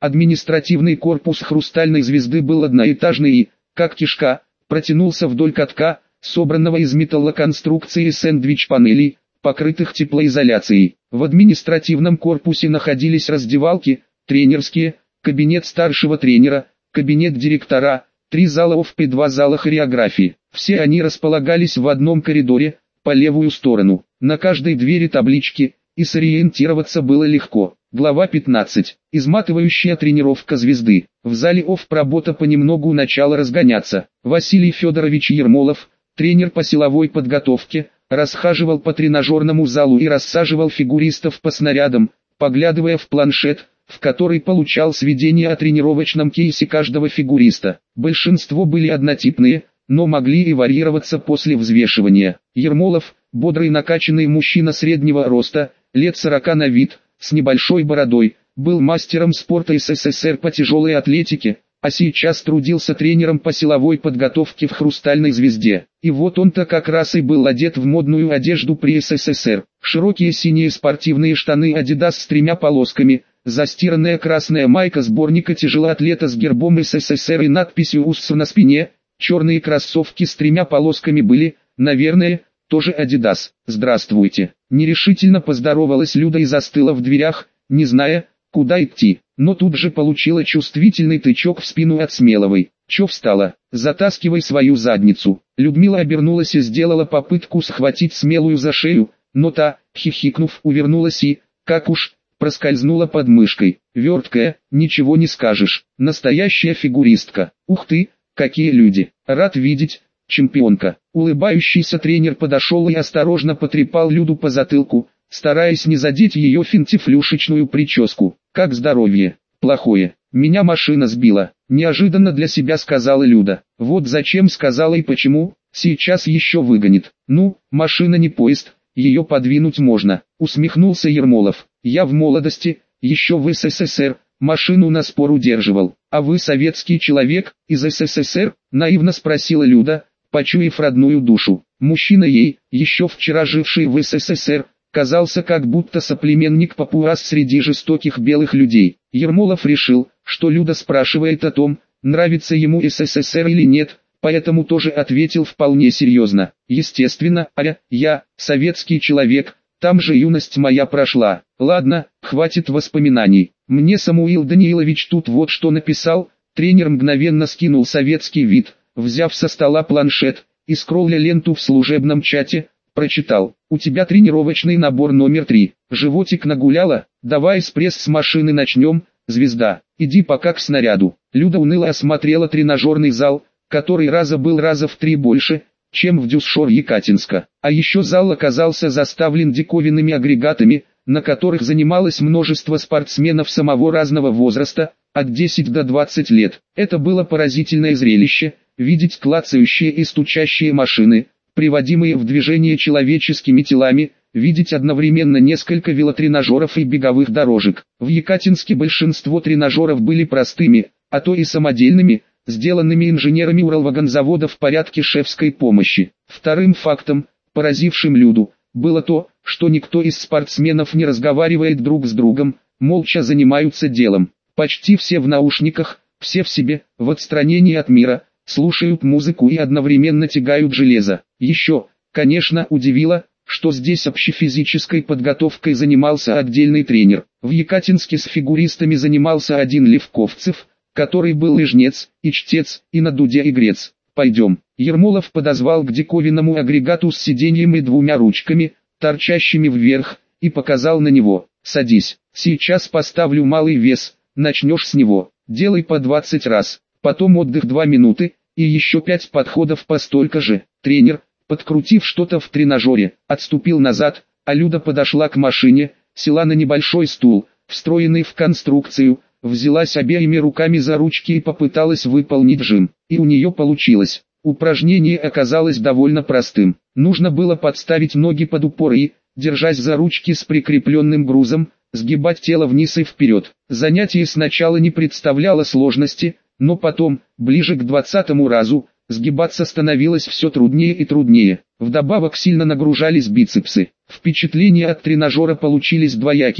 Административный корпус «Хрустальной звезды» был одноэтажный и, как кишка, протянулся вдоль катка, собранного из металлоконструкции сэндвич-панелей, покрытых теплоизоляцией. В административном корпусе находились раздевалки, тренерские, кабинет старшего тренера, кабинет директора, 3 зала ОФП и 2 зала хореографии. Все они располагались в одном коридоре, по левую сторону. На каждой двери таблички, и сориентироваться было легко. Глава 15. Изматывающая тренировка звезды. В зале ОФП работа понемногу начала разгоняться. Василий Федорович Ермолов, тренер по силовой подготовке, расхаживал по тренажерному залу и рассаживал фигуристов по снарядам, поглядывая в планшет, в который получал сведения о тренировочном кейсе каждого фигуриста. Большинство были однотипные, но могли и варьироваться после взвешивания. Ермолов, бодрый накачанный мужчина среднего роста, лет 40 на вид, с небольшой бородой, был мастером спорта СССР по тяжелой атлетике, а сейчас трудился тренером по силовой подготовке в «Хрустальной звезде». И вот он-то как раз и был одет в модную одежду при СССР. Широкие синие спортивные штаны Adidas с 3 полосками, застиранная красная майка сборника тяжелоатлета с гербом СССР и надписью УСС на спине, черные кроссовки с 3 полосками были, наверное, тоже Adidas. «Здравствуйте». Нерешительно поздоровалась Люда и застыла в дверях, не зная, куда идти. Но тут же получила чувствительный тычок в спину от Смеловой. «Чё встала? Затаскивай свою задницу». Людмила обернулась и сделала попытку схватить Смелую за шею, но та, хихикнув, увернулась и, как уж, проскользнула под мышкой. Верткая, ничего не скажешь. Настоящая фигуристка. Ух ты, какие люди. Рад видеть, чемпионка. Улыбающийся тренер подошел и осторожно потрепал Люду по затылку, стараясь не задеть ее финтифлюшечную прическу. «Как здоровье?» «Плохое. Меня машина сбила», — неожиданно для себя сказала Люда. «Вот зачем сказала и почему, сейчас еще выгонит». «Ну, машина не поезд, ее подвинуть можно», — усмехнулся Ермолов. «Я в молодости, еще в СССР, машину на спор удерживал. А вы советский человек, из СССР?» — наивно спросила Люда, почуяв родную душу. Мужчина ей, еще вчера живший в СССР, казался как будто соплеменник папуас среди жестоких белых людей. Ермолов решил, что Люда спрашивает о том, нравится ему СССР или нет, поэтому тоже ответил вполне серьезно. «Естественно, я, советский человек, там же юность моя прошла. Ладно, хватит воспоминаний. Мне Самуил Даниилович тут вот что написал». Тренер мгновенно скинул советский вид, взяв со стола планшет, и скролля ленту в служебном чате, прочитал: «У тебя тренировочный набор номер 3. Животик нагуляла? Давай с пресс с машины начнем, звезда. Иди пока к снаряду». Люда уныло осмотрела тренажерный зал, который был раза в 3 больше, чем в Дюсшор-Якатинска. А еще зал оказался заставлен диковинными агрегатами, на которых занималось множество спортсменов самого разного возраста, от 10 до 20 лет. Это было поразительное зрелище, видеть клацающие и стучащие машины, приводимые в движение человеческими телами, видеть одновременно несколько велотренажеров и беговых дорожек. В Якатинске большинство тренажеров были простыми, а то и самодельными, сделанными инженерами Уралвагонзавода в порядке шефской помощи. Вторым фактом, поразившим Люду, было то, что никто из спортсменов не разговаривает друг с другом, молча занимаются делом. Почти все в наушниках, все в себе, в отстранении от мира, слушают музыку и одновременно тягают железо. Еще, конечно, удивило, что здесь общефизической подготовкой занимался отдельный тренер. В Якатинске с фигуристами занимался один Левковцев, который был и жнец, и чтец, и на дуде игрец. «Пойдем». Ермолов подозвал к диковинному агрегату с сиденьем и 2 ручками, торчащими вверх, и показал на него. «Садись, сейчас поставлю малый вес, начнешь с него, делай по 20 раз, потом отдых 2 минуты, и еще 5 подходов по столько же». Тренер, подкрутив что-то в тренажере, отступил назад, а Люда подошла к машине, села на небольшой стул, встроенный в конструкцию, взялась обеими руками за ручки и попыталась выполнить жим. И у нее получилось. Упражнение оказалось довольно простым. Нужно было подставить ноги под упор и, держась за ручки с прикрепленным грузом, сгибать тело вниз и вперед. Занятие сначала не представляло сложности, но потом, ближе к 20-му разу, сгибаться становилось все труднее и труднее. Вдобавок сильно нагружались бицепсы. Впечатления от тренажера получились двоякими.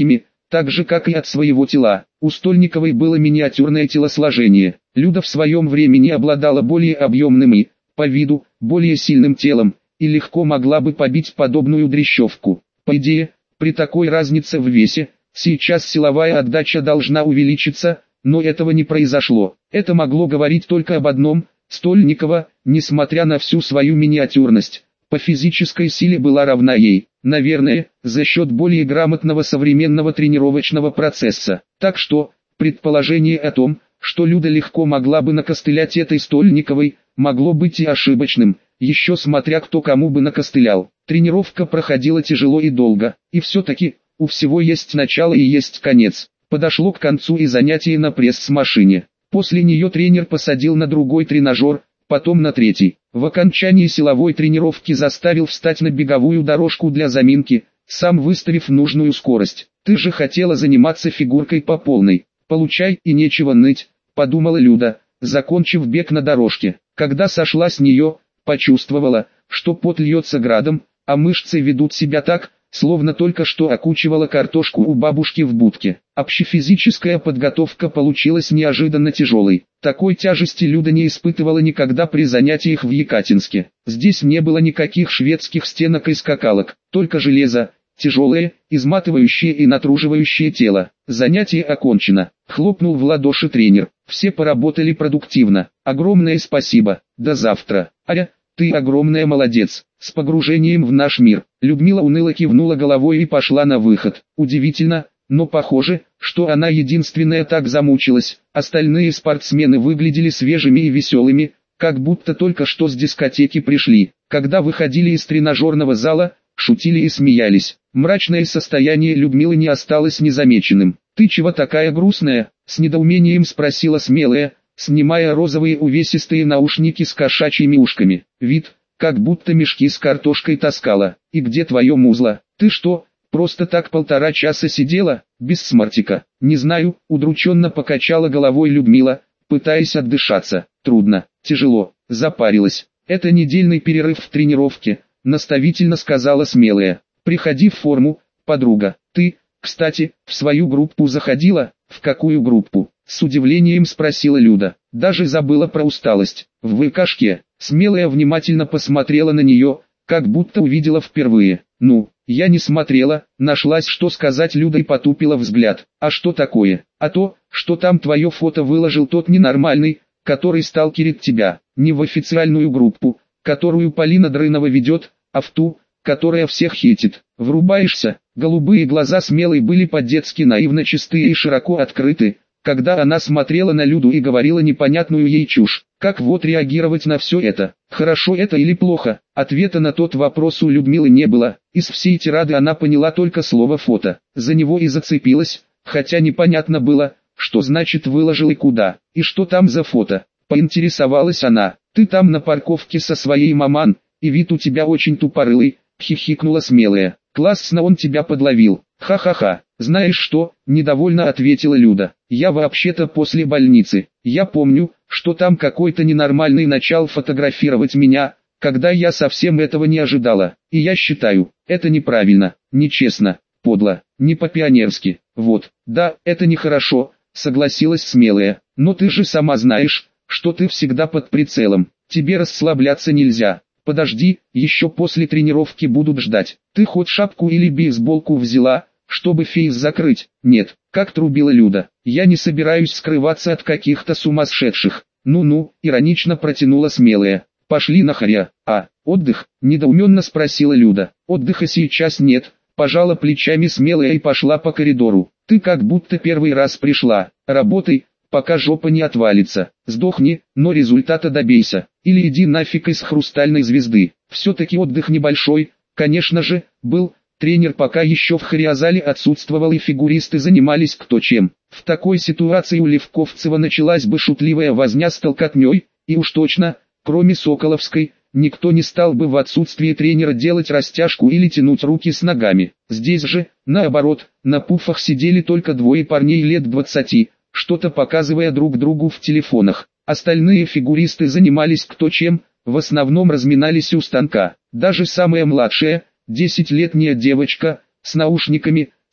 так же как и от своего тела. У Стольниковой было миниатюрное телосложение. Люда в своем времени обладала более объемным и, по виду, более сильным телом, и легко могла бы побить подобную дрещевку. По идее, при такой разнице в весе, сейчас силовая отдача должна увеличиться, но этого не произошло. Это могло говорить только об одном: Стольникова, несмотря на всю свою миниатюрность, по физической силе была равна ей, наверное, за счет более грамотного современного тренировочного процесса. Так что, предположение о том, что Люда легко могла бы накостылять этой Стольниковой, могло быть и ошибочным, еще смотря кто кому бы накостылял. Тренировка проходила тяжело и долго, и все-таки, у всего есть начало и есть конец. Подошло к концу и занятие на пресс-машине. После нее тренер посадил на другой тренажер, потом на третий. В окончании силовой тренировки заставил встать на беговую дорожку для заминки, сам выставив нужную скорость. «Ты же хотела заниматься фигуркой по полной. Получай, и нечего ныть», — подумала Люда, закончив бег на дорожке. Когда сошла с нее, почувствовала, что пот льется градом, а мышцы ведут себя так, словно только что окучивала картошку у бабушки в будке. Общефизическая подготовка получилась неожиданно тяжелой. Такой тяжести Люда не испытывала никогда при занятиях в Екатинске. Здесь не было никаких шведских стенок и скакалок, только железо, тяжелое, изматывающее и натруживающее тело. Занятие окончено. Хлопнул в ладоши тренер. Все поработали продуктивно. Огромное спасибо. До завтра. Аря, ты огромная молодец. С погружением в наш мир. Людмила уныло кивнула головой и пошла на выход. Удивительно, но похоже, что она единственная так замучилась. Остальные спортсмены выглядели свежими и веселыми, как будто только что с дискотеки пришли. Когда выходили из тренажерного зала, шутили и смеялись. Мрачное состояние Людмилы не осталось незамеченным. «Ты чего такая грустная?» — с недоумением спросила Смелая, снимая розовые увесистые наушники с кошачьими ушками. «Вид, как будто мешки с картошкой таскала. И где твое музло? Ты что, просто так 1,5 часа сидела, без смартика?» «Не знаю», — удрученно покачала головой Людмила, пытаясь отдышаться. «Трудно, тяжело, запарилась. Это недельный перерыв в тренировке», — наставительно сказала Смелая. «Приходи в форму, подруга. Ты, кстати, в свою группу заходила?» «В какую группу?» — с удивлением спросила Люда. Даже забыла про усталость. «В ВКшке». Смелая внимательно посмотрела на нее, как будто увидела впервые. «Ну, я не смотрела», нашлась что сказать Люда и потупила взгляд. «А что такое?» «А то, что там твое фото выложил тот ненормальный, который сталкерит тебя. Не в официальную группу, которую Полина Дрынова ведет, а в ту, которая всех хейтит. Врубаешься?» Голубые глаза Смелой были по-детски наивно чистые и широко открыты, когда она смотрела на Люду и говорила непонятную ей чушь. Как вот реагировать на все это? Хорошо это или плохо? Ответа на тот вопрос у Людмилы не было. Из всей тирады она поняла только слово «фото». За него и зацепилась, хотя непонятно было, что значит выложил и куда, и что там за фото. Поинтересовалась она. «Ты там на парковке со своей маман, и вид у тебя очень тупорылый», хихикнула Смелая. «Классно он тебя подловил». «Ха-ха-ха, знаешь что?» – недовольно ответила Люда. «Я вообще-то после больницы. Я помню, что там какой-то ненормальный начал фотографировать меня, когда я совсем этого не ожидала. И я считаю, это неправильно, нечестно, подло, не по-пионерски. Вот, да, это нехорошо», – согласилась Смелая. «Но ты же сама знаешь, что ты всегда под прицелом. Тебе расслабляться нельзя. Подожди, еще после тренировки будут ждать. Ты хоть шапку или бейсболку взяла, чтобы фейс закрыть?» «Нет», как трубила Люда. «Я не собираюсь скрываться от каких-то сумасшедших». «Ну-ну», иронично протянула Смелая. «Пошли нахря». «А, отдых?» недоуменно спросила Люда. «Отдыха сейчас нет», пожала плечами Смелая и пошла по коридору. «Ты как будто первый раз пришла. Работай, пока жопа не отвалится. Сдохни, но результата добейся. Или иди нафиг из хрустальной звезды». Все-таки отдых небольшой, конечно же, был. Тренер пока еще в Хариазале отсутствовал и фигуристы занимались кто чем. В такой ситуации у Левковцева началась бы шутливая возня с толкотней, и уж точно, кроме Соколовской, никто не стал бы в отсутствие тренера делать растяжку или тянуть руки с ногами. Здесь же, наоборот, на пуфах сидели только двое парней лет 20, что-то показывая друг другу в телефонах. Остальные фигуристы занимались кто чем, в основном разминались у станка. Даже самая младшая, 10-летняя девочка, с наушниками,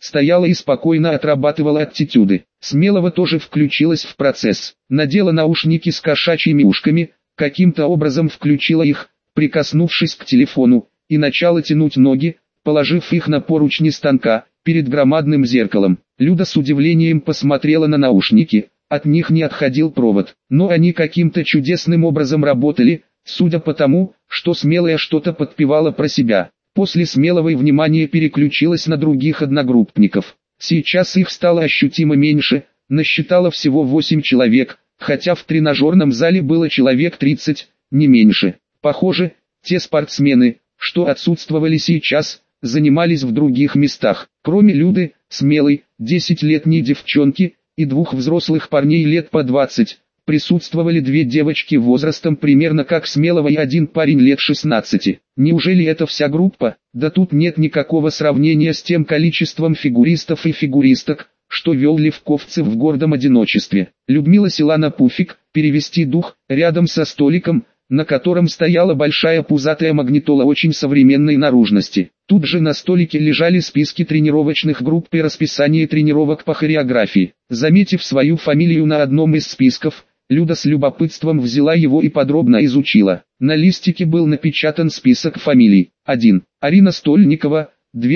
стояла и спокойно отрабатывала аттитюды. Смелова тоже включилась в процесс. Надела наушники с кошачьими ушками, каким-то образом включила их, прикоснувшись к телефону, и начала тянуть ноги, положив их на поручни станка, перед громадным зеркалом. Люда с удивлением посмотрела на наушники, от них не отходил провод, но они каким-то чудесным образом работали, судя по тому, что Смелая что-то подпевала про себя. После Смеловой внимание переключилось на других одногруппников. Сейчас их стало ощутимо меньше, насчитало всего 8 человек, хотя в тренажерном зале было человек 30, не меньше. Похоже, те спортсмены, что отсутствовали сейчас, занимались в других местах. Кроме Люды, Смелой, 10-летней девчонки, и 2 взрослых парней лет по 20, присутствовали 2 девочки возрастом примерно как Смелова и 1 парень лет 16. Неужели это вся группа? Да тут нет никакого сравнения с тем количеством фигуристов и фигуристок, что вел Левковцев в гордом одиночестве. Людмила села на пуфик, перевести дух, рядом со столиком, на котором стояла большая пузатая магнитола очень современной наружности. Тут же на столике лежали списки тренировочных групп и расписание тренировок по хореографии. Заметив свою фамилию на одном из списков, Люда с любопытством взяла его и подробно изучила. На листике был напечатан список фамилий. 1. Арина Стольникова,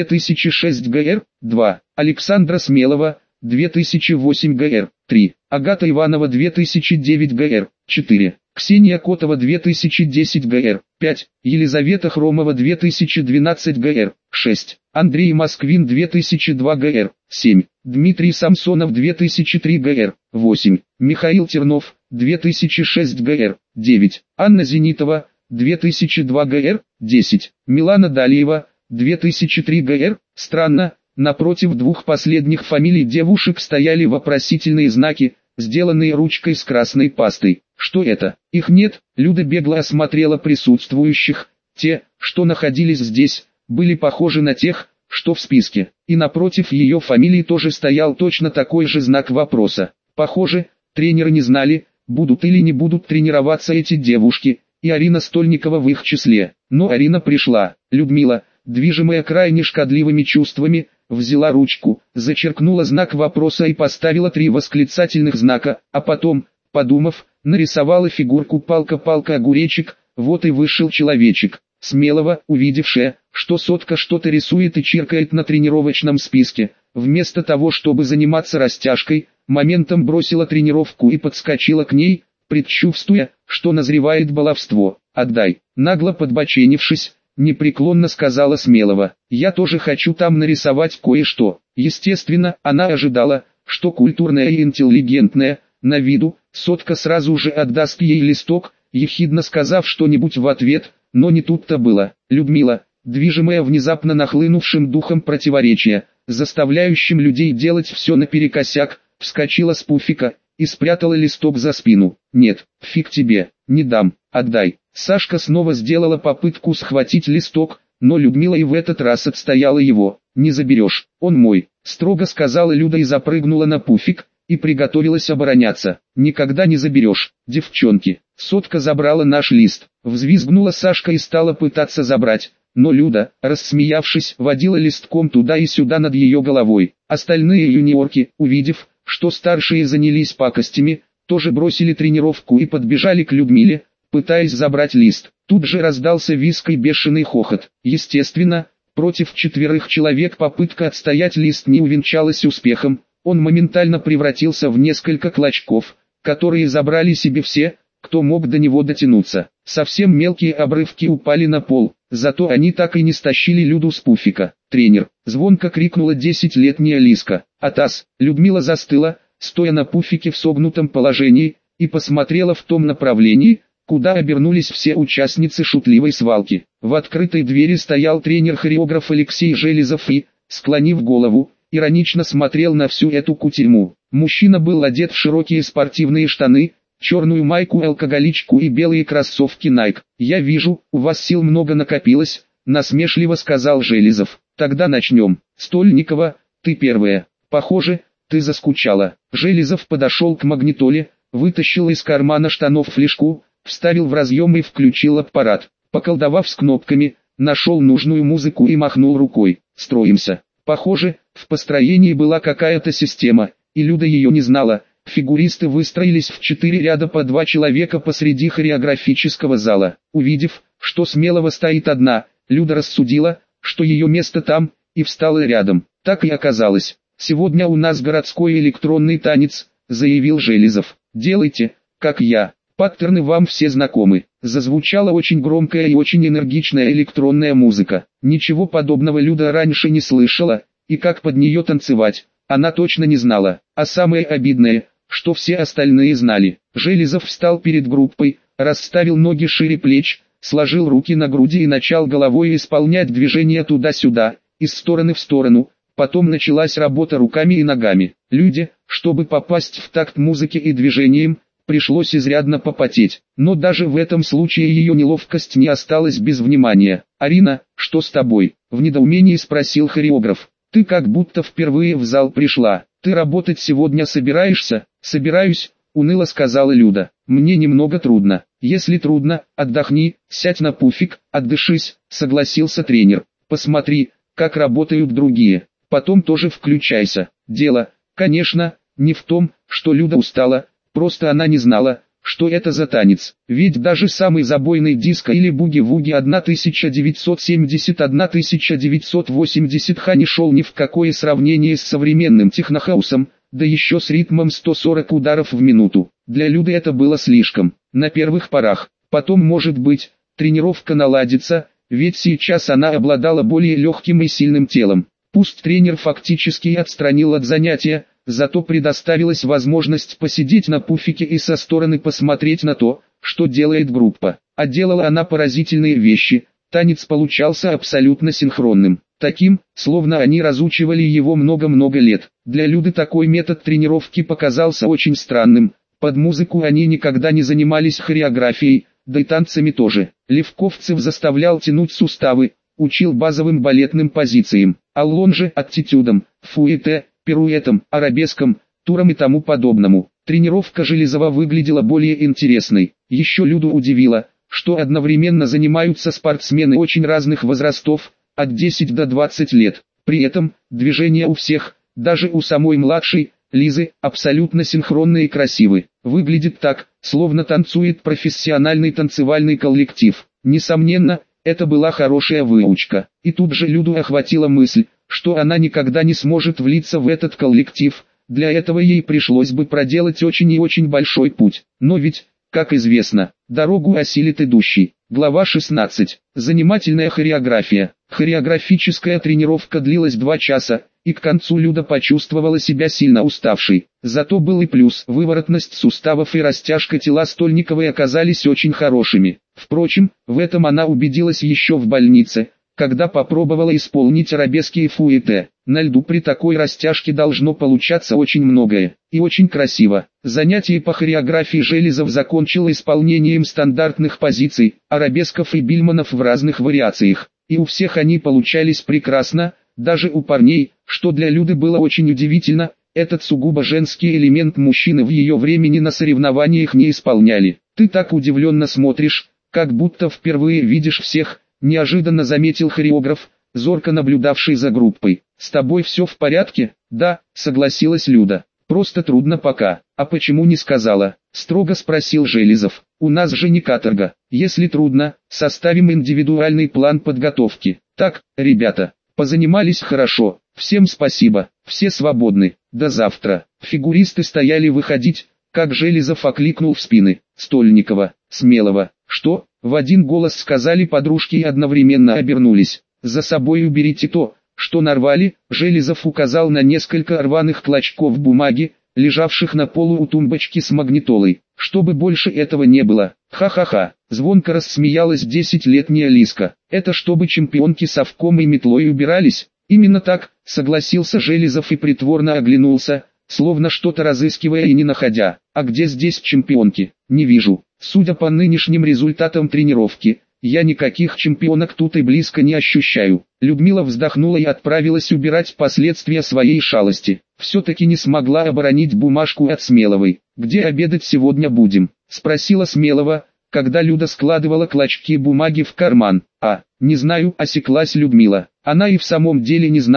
2006 ГР, 2. Александра Смелова, 2008 ГР, 3. Агата Иванова, 2009 ГР, 4. Ксения Котова, 2010 ГР, 5. Елизавета Хромова, 2012 ГР, 6. Андрей Москвин, 2002 ГР, 7. Дмитрий Самсонов, 2003 ГР, 8. Михаил Тернов, 2006 ГР, 9. Анна Зенитова, 2002 ГР, 10. Милана Далиева, 2003 ГР. Странно, напротив 2 последних фамилий девушек стояли вопросительные знаки, сделанные ручкой с красной пастой. Что это? Их нет. Люда бегло осмотрела присутствующих. Те, что находились здесь, были похожи на тех, что в списке. И напротив ее фамилии тоже стоял точно такой же знак вопроса. Похоже, тренеры не знали, будут или не будут тренироваться эти девушки, и Арина Стольникова в их числе. Но Арина пришла. Людмила, движимая крайне шкодливыми чувствами, взяла ручку, зачеркнула знак вопроса и поставила 3 восклицательных знака, а потом, подумав, нарисовала фигурку палка-палка-огуречек, вот и вышел человечек. Смелова, увидевшая, что сотка что-то рисует и чиркает на тренировочном списке, вместо того чтобы заниматься растяжкой, моментом бросила тренировку и подскочила к ней, предчувствуя, что назревает баловство. «Отдай», нагло подбоченившись, непреклонно сказала Смелова. «Я тоже хочу там нарисовать кое-что». Естественно, она ожидала, что культурная и интеллигентная, на виду, сотка сразу же отдаст ей листок, ехидно сказав что-нибудь в ответ, но не тут-то было. Людмила, движимая внезапно нахлынувшим духом противоречия, заставляющим людей делать все наперекосяк, вскочила с пуфика и спрятала листок за спину. «Нет, фиг тебе, не дам, отдай». Сашка снова сделала попытку схватить листок, но Людмила и в этот раз отстояла его. «Не заберешь, он мой», — строго сказала Люда и запрыгнула на пуфик, и приготовилась обороняться. «Никогда не заберешь, девчонки». Сотка забрала наш лист. Взвизгнула Сашка и стала пытаться забрать, но Люда, рассмеявшись, водила листком туда и сюда над ее головой. Остальные юниорки, увидев, что старшие занялись пакостями, тоже бросили тренировку и подбежали к Людмиле, пытаясь забрать лист. Тут же раздался визг и бешеный хохот. Естественно, против 4 человек попытка отстоять лист не увенчалась успехом. Он моментально превратился в несколько клочков, которые забрали себе все, кто мог до него дотянуться. Совсем мелкие обрывки упали на пол, зато они так и не стащили Люду с пуфика. «Тренер!» — звонко крикнула 10-летняя Лиска. «Атас!» Людмила застыла, стоя на пуфике в согнутом положении, и посмотрела в том направлении, куда обернулись все участницы шутливой свалки. В открытой двери стоял тренер-хореограф Алексей Железов и, склонив голову, иронично смотрел на всю эту кутерьму. Мужчина был одет в широкие спортивные штаны, черную майку-алкоголичку и белые кроссовки Nike. «Я вижу, у вас сил много накопилось», — насмешливо сказал Железов. «Тогда начнем. Стольникова, ты первая. Похоже, ты заскучала». Железов подошел к магнитоле, вытащил из кармана штанов флешку, вставил в разъем и включил аппарат. Поколдовав с кнопками, нашел нужную музыку и махнул рукой. «Строимся». Похоже, В построении была какая-то система, и Люда ее не знала. Фигуристы выстроились в 4 ряда по 2 человека посреди хореографического зала. Увидев, что Смелова стоит одна, Люда рассудила, что ее место там, и встала рядом. Так и оказалось. «Сегодня у нас городской электронный танец», — заявил Железов. «Делайте, как я. Паттерны вам все знакомы». Зазвучала очень громкая и очень энергичная электронная музыка. Ничего подобного Люда раньше не слышала, и как под нее танцевать, она точно не знала. А самое обидное, что все остальные знали. Железов встал перед группой, расставил ноги шире плеч, сложил руки на груди и начал головой исполнять движения туда-сюда, из стороны в сторону. Потом началась работа руками и ногами. Люде, чтобы попасть в такт музыки и движениям, пришлось изрядно попотеть. Но даже в этом случае ее неловкость не осталась без внимания. «Арина, что с тобой?» — в недоумении спросил хореограф. «Ты как будто впервые в зал пришла. Ты работать сегодня собираешься?» «Собираюсь», — уныло сказала Люда. «Мне немного трудно». «Если трудно, отдохни, сядь на пуфик, отдышись», — согласился тренер. «Посмотри, как работают другие. Потом тоже включайся». Дело, конечно, не в том, что Люда устала, просто она не знала, что это за танец. Ведь даже самый забойный диско или буги-вуги 1970-1980 не шел ни в какое сравнение с современным технохаусом, да еще с ритмом 140 ударов в минуту. Для Люды это было слишком. На первых порах. Потом, может быть, тренировка наладится, ведь сейчас она обладала более легким и сильным телом. Пусть тренер фактически отстранил от занятия, зато предоставилась возможность посидеть на пуфике и со стороны посмотреть на то, что делает группа. А делала она поразительные вещи, танец получался абсолютно синхронным. Таким, словно они разучивали его много-много лет. Для Люды такой метод тренировки показался очень странным. Под музыку они никогда не занимались хореографией, да и танцами тоже. Левковцев заставлял тянуть суставы, учил базовым балетным позициям, Аллон же аттитюдам, фуэте, пируэтам, арабескам, турам и тому подобному. Тренировка Железова выглядела более интересной. Еще Люду удивило, что одновременно занимаются спортсмены очень разных возрастов, от 10 до 20 лет. При этом, движения у всех, даже у самой младшей, Лизы, абсолютно синхронные и красивы. Выглядит так, словно танцует профессиональный танцевальный коллектив. Несомненно, это была хорошая выучка. И тут же Люду охватила мысль, что она никогда не сможет влиться в этот коллектив. Для этого ей пришлось бы проделать очень и очень большой путь. Но ведь, как известно, дорогу осилит идущий. Глава 16. Занимательная хореография. Хореографическая тренировка длилась 2 часа, и к концу Люда почувствовала себя сильно уставшей. Зато был и плюс. Выворотность суставов и растяжка тела Стольниковой оказались очень хорошими. Впрочем, в этом она убедилась еще в больнице, когда попробовала исполнить арабески и фуэте. На льду при такой растяжке должно получаться очень многое, и очень красиво. Занятие по хореографии Железов закончил исполнением стандартных позиций, арабесков и бильманов в разных вариациях. И у всех они получались прекрасно, даже у парней, что для Люды было очень удивительно, этот сугубо женский элемент мужчины в ее времени на соревнованиях не исполняли. «Ты так удивленно смотришь, как будто впервые видишь всех», неожиданно заметил хореограф, зорко наблюдавший за группой. «С тобой все в порядке?» «Да», согласилась Люда. «Просто трудно пока». «А почему не сказала?» строго спросил Железов. «У нас же не каторга. Если трудно, составим индивидуальный план подготовки. Так, ребята, позанимались хорошо. Всем спасибо, все свободны. До завтра». Фигуристы стояли выходить, как Железов окликнул в спины Стольникова, Смелова. «Что?» в один голос сказали подружки и одновременно обернулись. «За собой уберите то, что нарвали», Железов указал на несколько рваных клочков бумаги, лежавших на полу у тумбочки с магнитолой. «Чтобы больше этого не было». «Ха-ха-ха», звонко рассмеялась 10-летняя Лиска. «Это чтобы чемпионки совком и метлой убирались?» «Именно так», согласился Железов и притворно оглянулся, словно что-то разыскивая и не находя. «А где здесь чемпионки?» «Не вижу. Судя по нынешним результатам тренировки, я никаких чемпионок тут и близко не ощущаю». Людмила вздохнула и отправилась убирать последствия своей шалости. Все-таки не смогла оборонить бумажку от Смеловой. «Где обедать сегодня будем?» спросила Смелова, когда Люда складывала клочки бумаги в карман. «Не знаю», осеклась Людмила. Она и в самом деле не знала,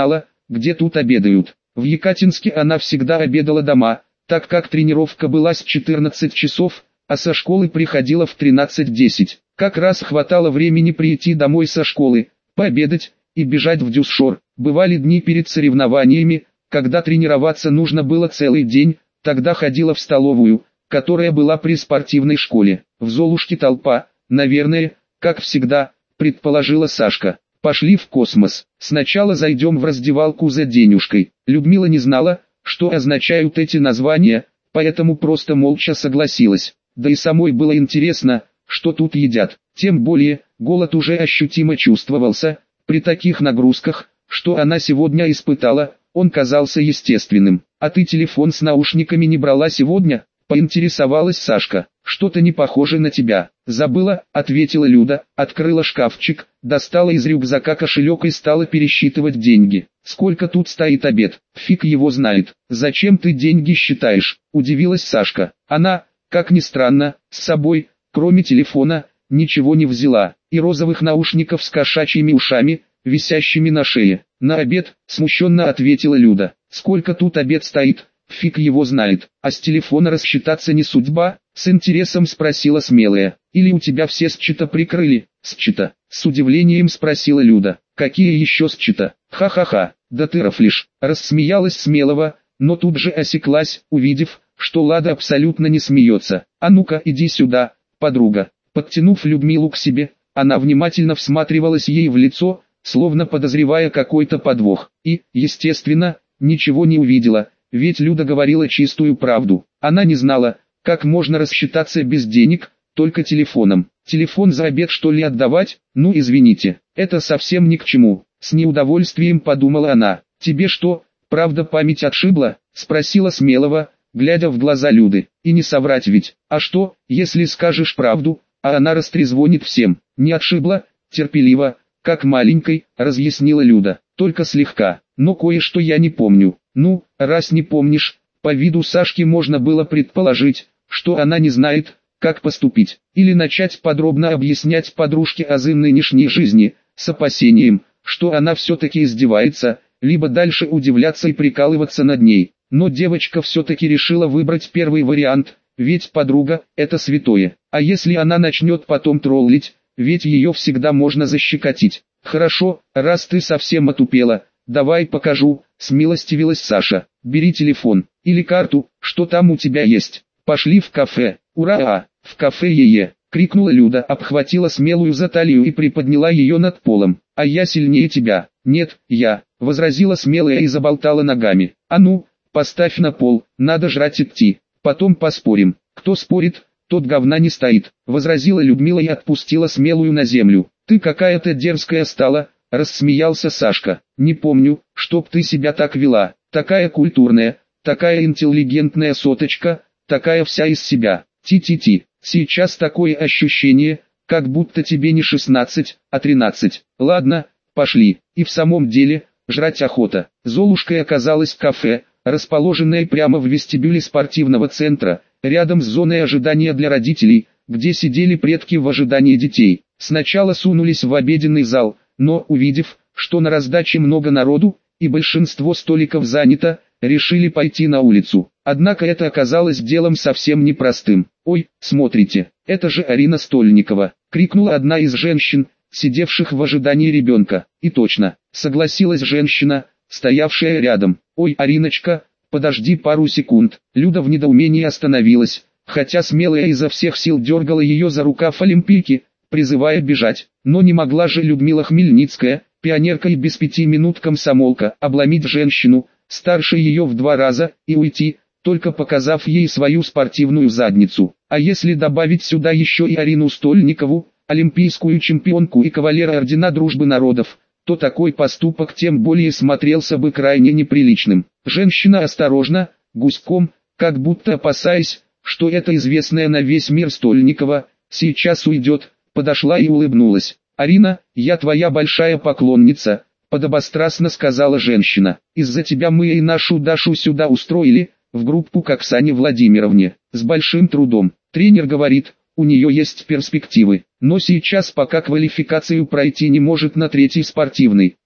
где тут обедают. В Екатинске она всегда обедала дома, так как тренировка была с 14 часов, а со школы приходила в 13:10. Как раз хватало времени прийти домой со школы, пообедать и бежать в дюсшор. Бывали дни перед соревнованиями, когда тренироваться нужно было целый день, тогда ходила в столовую, которая была при спортивной школе. В Золушке толпа, наверное, как всегда, предположила Сашка. Пошли в космос. Сначала зайдем в раздевалку за денежкой. Людмила не знала, что означают эти названия, поэтому просто молча согласилась. Да и самой было интересно, что тут едят. Тем более, голод уже ощутимо чувствовался. При таких нагрузках, что она сегодня испытала, он казался естественным. «А ты телефон с наушниками не брала сегодня?» – поинтересовалась Сашка. «Что-то не похоже на тебя». «Забыла», – ответила Люда, открыла шкафчик, достала из рюкзака кошелек и стала пересчитывать деньги. «Сколько тут стоит обед? Фиг его знает. Зачем ты деньги считаешь?» – удивилась Сашка. Она, как ни странно, с собой, кроме телефона, ничего не взяла, и розовых наушников с кошачьими ушами, висящими на шее. «На обед», – смущенно ответила Люда. «Сколько тут обед стоит? Фиг его знает. А с телефона рассчитаться не судьба?» – с интересом спросила Смелая. «Или у тебя все счета прикрыли?» «Счета?» – с удивлением спросила Люда. «Какие еще счета?» «Ха-ха-ха, да ты рофлишь», – рассмеялась Смелова, но тут же осеклась, увидев, что Лада абсолютно не смеется. «А ну-ка иди сюда, подруга». Подтянув Людмилу к себе, она внимательно всматривалась ей в лицо, словно подозревая какой-то подвох. И, естественно, ничего не увидела, ведь Люда говорила чистую правду. Она не знала, как можно рассчитаться без денег, только телефоном. Телефон за обед что ли отдавать? Ну извините, это совсем ни к чему. С неудовольствием подумала она. «Тебе что, правда память отшибла?» – спросила Смелова, глядя в глаза Люды. «И не соврать ведь. А что, если скажешь правду, а она растрезвонит всем?» «Не отшибла, терпеливо, как маленькой», – разъяснила Люда. «Только слегка, но кое-что я не помню». «Ну, раз не помнишь», по виду Сашки можно было предположить, что она не знает, как поступить, или начать подробно объяснять подружке азы нынешней жизни, с опасением, что она все-таки издевается, либо дальше удивляться и прикалываться над ней. Но девочка все-таки решила выбрать первый вариант, ведь подруга – это святое. А если она начнет потом троллить, ведь ее всегда можно защекотить. «Хорошо, раз ты совсем отупела, давай покажу», – смилостивилась Саша. «Бери телефон, или карту, что там у тебя есть. Пошли в кафе». «Ура! В кафе Е-Е!» — крикнула Люда, обхватила Смелую за талию и приподняла ее над полом. «А я сильнее тебя». «Нет, я», — возразила Смелая и заболтала ногами. «А ну, поставь на пол, надо жрать идти, потом поспорим». «Кто спорит, тот говна не стоит», — возразила Людмила и отпустила Смелую на землю. «Ты какая-то дерзкая стала», — рассмеялся Сашка. «Не помню, чтоб ты себя так вела, такая культурная, такая интеллигентная соточка, такая вся из себя. Ти-ти-ти, сейчас такое ощущение, как будто тебе не 16, а 13. Ладно, пошли». И в самом деле, жрать охота. Золушкой оказалось кафе, расположенное прямо в вестибюле спортивного центра, рядом с зоной ожидания для родителей, где сидели предки в ожидании детей. Сначала сунулись в обеденный зал, но увидев, что на раздаче много народу, и большинство столиков занято, решили пойти на улицу. Однако это оказалось делом совсем непростым. «Ой, смотрите, это же Арина Стольникова!» — крикнула одна из женщин, сидевших в ожидании ребенка. И точно, согласилась женщина, стоявшая рядом. «Ой, Ариночка, подожди пару секунд». Люда в недоумении остановилась, хотя Смелая изо всех сил дергала ее за рукав олимпийки, призывая бежать. Но не могла же Людмила Хмельницкая, пионерка и без 5 минут комсомолка, обломить женщину, старше ее в 2 раза, и уйти, только показав ей свою спортивную задницу. А если добавить сюда еще и Арину Стольникову, олимпийскую чемпионку и кавалера ордена Дружбы народов, то такой поступок тем более смотрелся бы крайне неприличным. Женщина осторожно, гуськом, как будто опасаясь, что эта известная на весь мир Стольникова, сейчас уйдет, подошла и улыбнулась. «Арина, я твоя большая поклонница», — подобострастно сказала женщина. «Из-за тебя мы и нашу Дашу сюда устроили, в группу к Оксане Владимировне, с большим трудом. Тренер говорит, у нее есть перспективы, но сейчас пока квалификацию пройти не может на 3-й спортивный.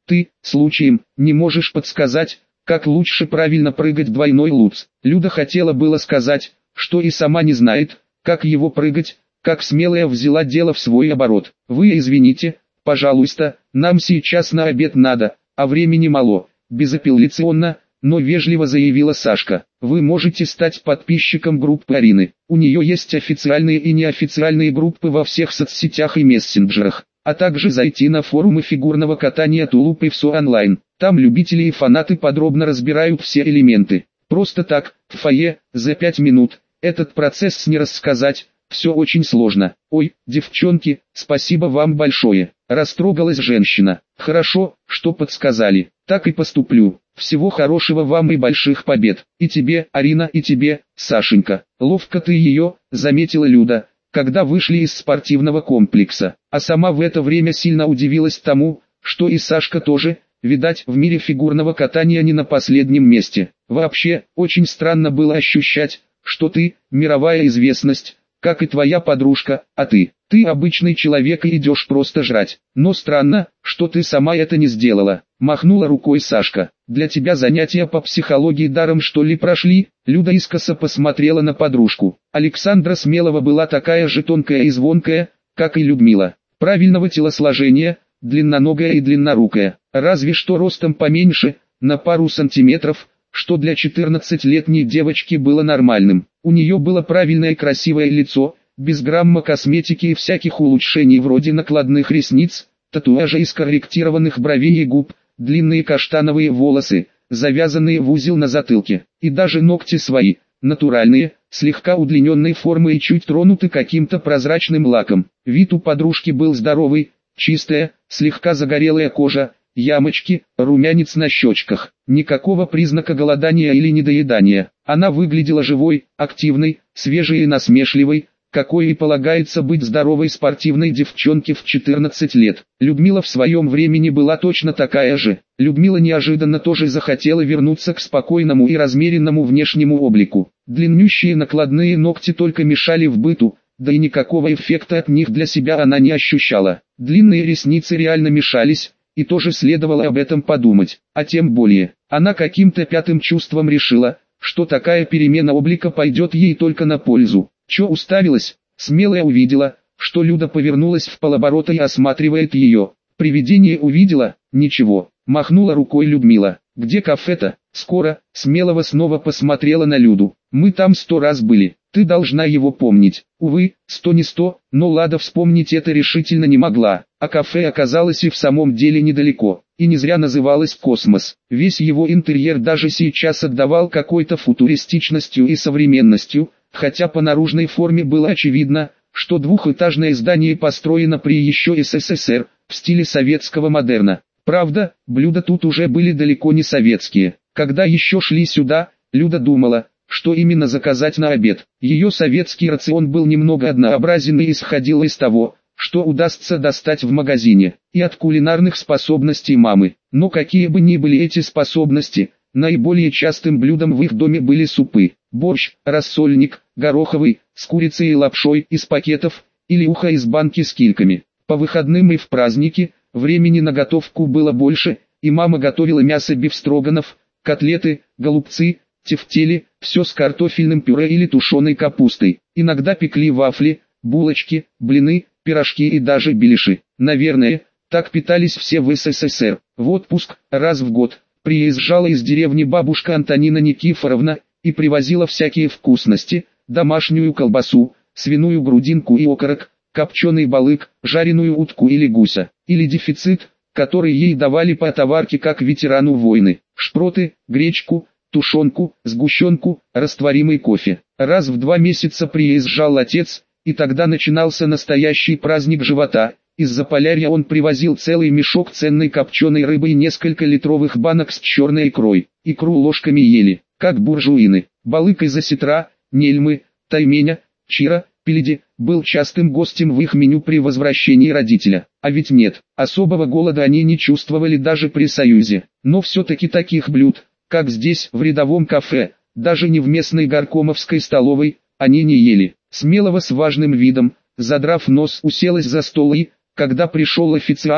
Ты, случаем, не можешь подсказать, как лучше правильно прыгать двойной луц? Люда хотела было сказать, что и сама не знает, как его прыгать, как смелая взяла дело в свой оборот. Вы извините, пожалуйста, нам сейчас на обед надо, а времени мало, безапелляционно, но вежливо заявила Сашка. Вы можете стать подписчиком группы Арины. У нее есть официальные и неофициальные группы во всех соцсетях и мессенджерах, а также зайти на форумы фигурного катания Тулуп и все онлайн. Там любители и фанаты подробно разбирают все элементы. Просто так, в фойе, за 5 минут, этот процесс не рассказать, все очень сложно. Ой, девчонки, спасибо вам большое. Растрогалась женщина. Хорошо, что подсказали. Так и поступлю. Всего хорошего вам и больших побед. И тебе, Арина, и тебе, Сашенька. Ловко ты ее, заметила Люда, когда вышли из спортивного комплекса. А сама в это время сильно удивилась тому, что и Сашка тоже, видать, в мире фигурного катания не на последнем месте. Вообще, очень странно было ощущать, что ты, мировая известность, как и твоя подружка, а ты обычный человек и идешь просто жрать. Но странно, что ты сама это не сделала. Махнула рукой Сашка. Для тебя занятия по психологии даром что ли прошли? Люда искоса посмотрела на подружку. Александра Смелова была такая же тонкая и звонкая, как и Людмила. Правильного телосложения, длинноногая и длиннорукая. Разве что ростом поменьше, на пару сантиметров, что для 14-летней девочки было нормальным. У нее было правильное красивое лицо, без грамма косметики и всяких улучшений вроде накладных ресниц, татуажа и скорректированных бровей и губ, длинные каштановые волосы, завязанные в узел на затылке, и даже ногти свои, натуральные, слегка удлиненной формы и чуть тронуты каким-то прозрачным лаком. Вид у подружки был здоровый, чистая, слегка загорелая кожа, ямочки, румянец на щечках. Никакого признака голодания или недоедания. Она выглядела живой, активной, свежей и насмешливой, какой и полагается быть здоровой спортивной девчонке в 14 лет. Людмила в своем времени была точно такая же. Людмила неожиданно тоже захотела вернуться к спокойному и размеренному внешнему облику. Длиннющие накладные ногти только мешали в быту, да и никакого эффекта от них для себя она не ощущала. Длинные ресницы реально мешались, и тоже следовало об этом подумать. А тем более, она каким-то пятым чувством решила, что такая перемена облика пойдет ей только на пользу. Чё уставилась? Смелая увидела, что Люда повернулась в полоборота и осматривает ее. Привидение увидела? Ничего. Махнула рукой Людмила. Где кафе-то? Скоро. Смелого снова посмотрела на Люду. Мы там 100 раз были. Ты должна его помнить. Увы, 100 не 100, но Лада вспомнить это решительно не могла. А кафе оказалось и в самом деле недалеко. И не зря называлось «Космос». Весь его интерьер даже сейчас отдавал какой-то футуристичностью и современностью, хотя по наружной форме было очевидно, что двухэтажное здание построено при еще СССР, в стиле советского модерна. Правда, блюда тут уже были далеко не советские. Когда еще шли сюда, Люда думала, что именно заказать на обед. Ее советский рацион был немного однообразен и исходил из того, что удастся достать в магазине, и от кулинарных способностей мамы. Но какие бы ни были эти способности, наиболее частым блюдом в их доме были супы, борщ, рассольник, гороховый, с курицей и лапшой из пакетов, или ухо из банки с кильками. По выходным и в праздники, времени на готовку было больше, и мама готовила мясо бифстроганов, котлеты, голубцы, тефтели, все с картофельным пюре или тушеной капустой. Иногда пекли вафли, булочки, блины, пирожки и даже беляши. Наверное, так питались все в СССР. В отпуск, раз в год, приезжала из деревни бабушка Антонина Никифоровна и привозила всякие вкусности, домашнюю колбасу, свиную грудинку и окорок, копченый балык, жареную утку или гуся, или дефицит, который ей давали по товарке как ветерану войны, шпроты, гречку, тушенку, сгущенку, растворимый кофе. Раз в 2 месяца приезжал отец, и тогда начинался настоящий праздник живота. Из-за Полярья он привозил целый мешок ценной копченой рыбы и несколько литровых банок с черной икрой. Икру ложками ели, как буржуины. Балык из осетра, нельмы, тайменя, чира, пеледи, был частым гостем в их меню при возвращении родителя. А ведь нет, особого голода они не чувствовали даже при Союзе. Но все-таки таких блюд, как здесь в рядовом кафе, даже не в местной горкомовской столовой, они не ели. Смелого с важным видом, задрав нос, уселась за стол и, когда пришел официант,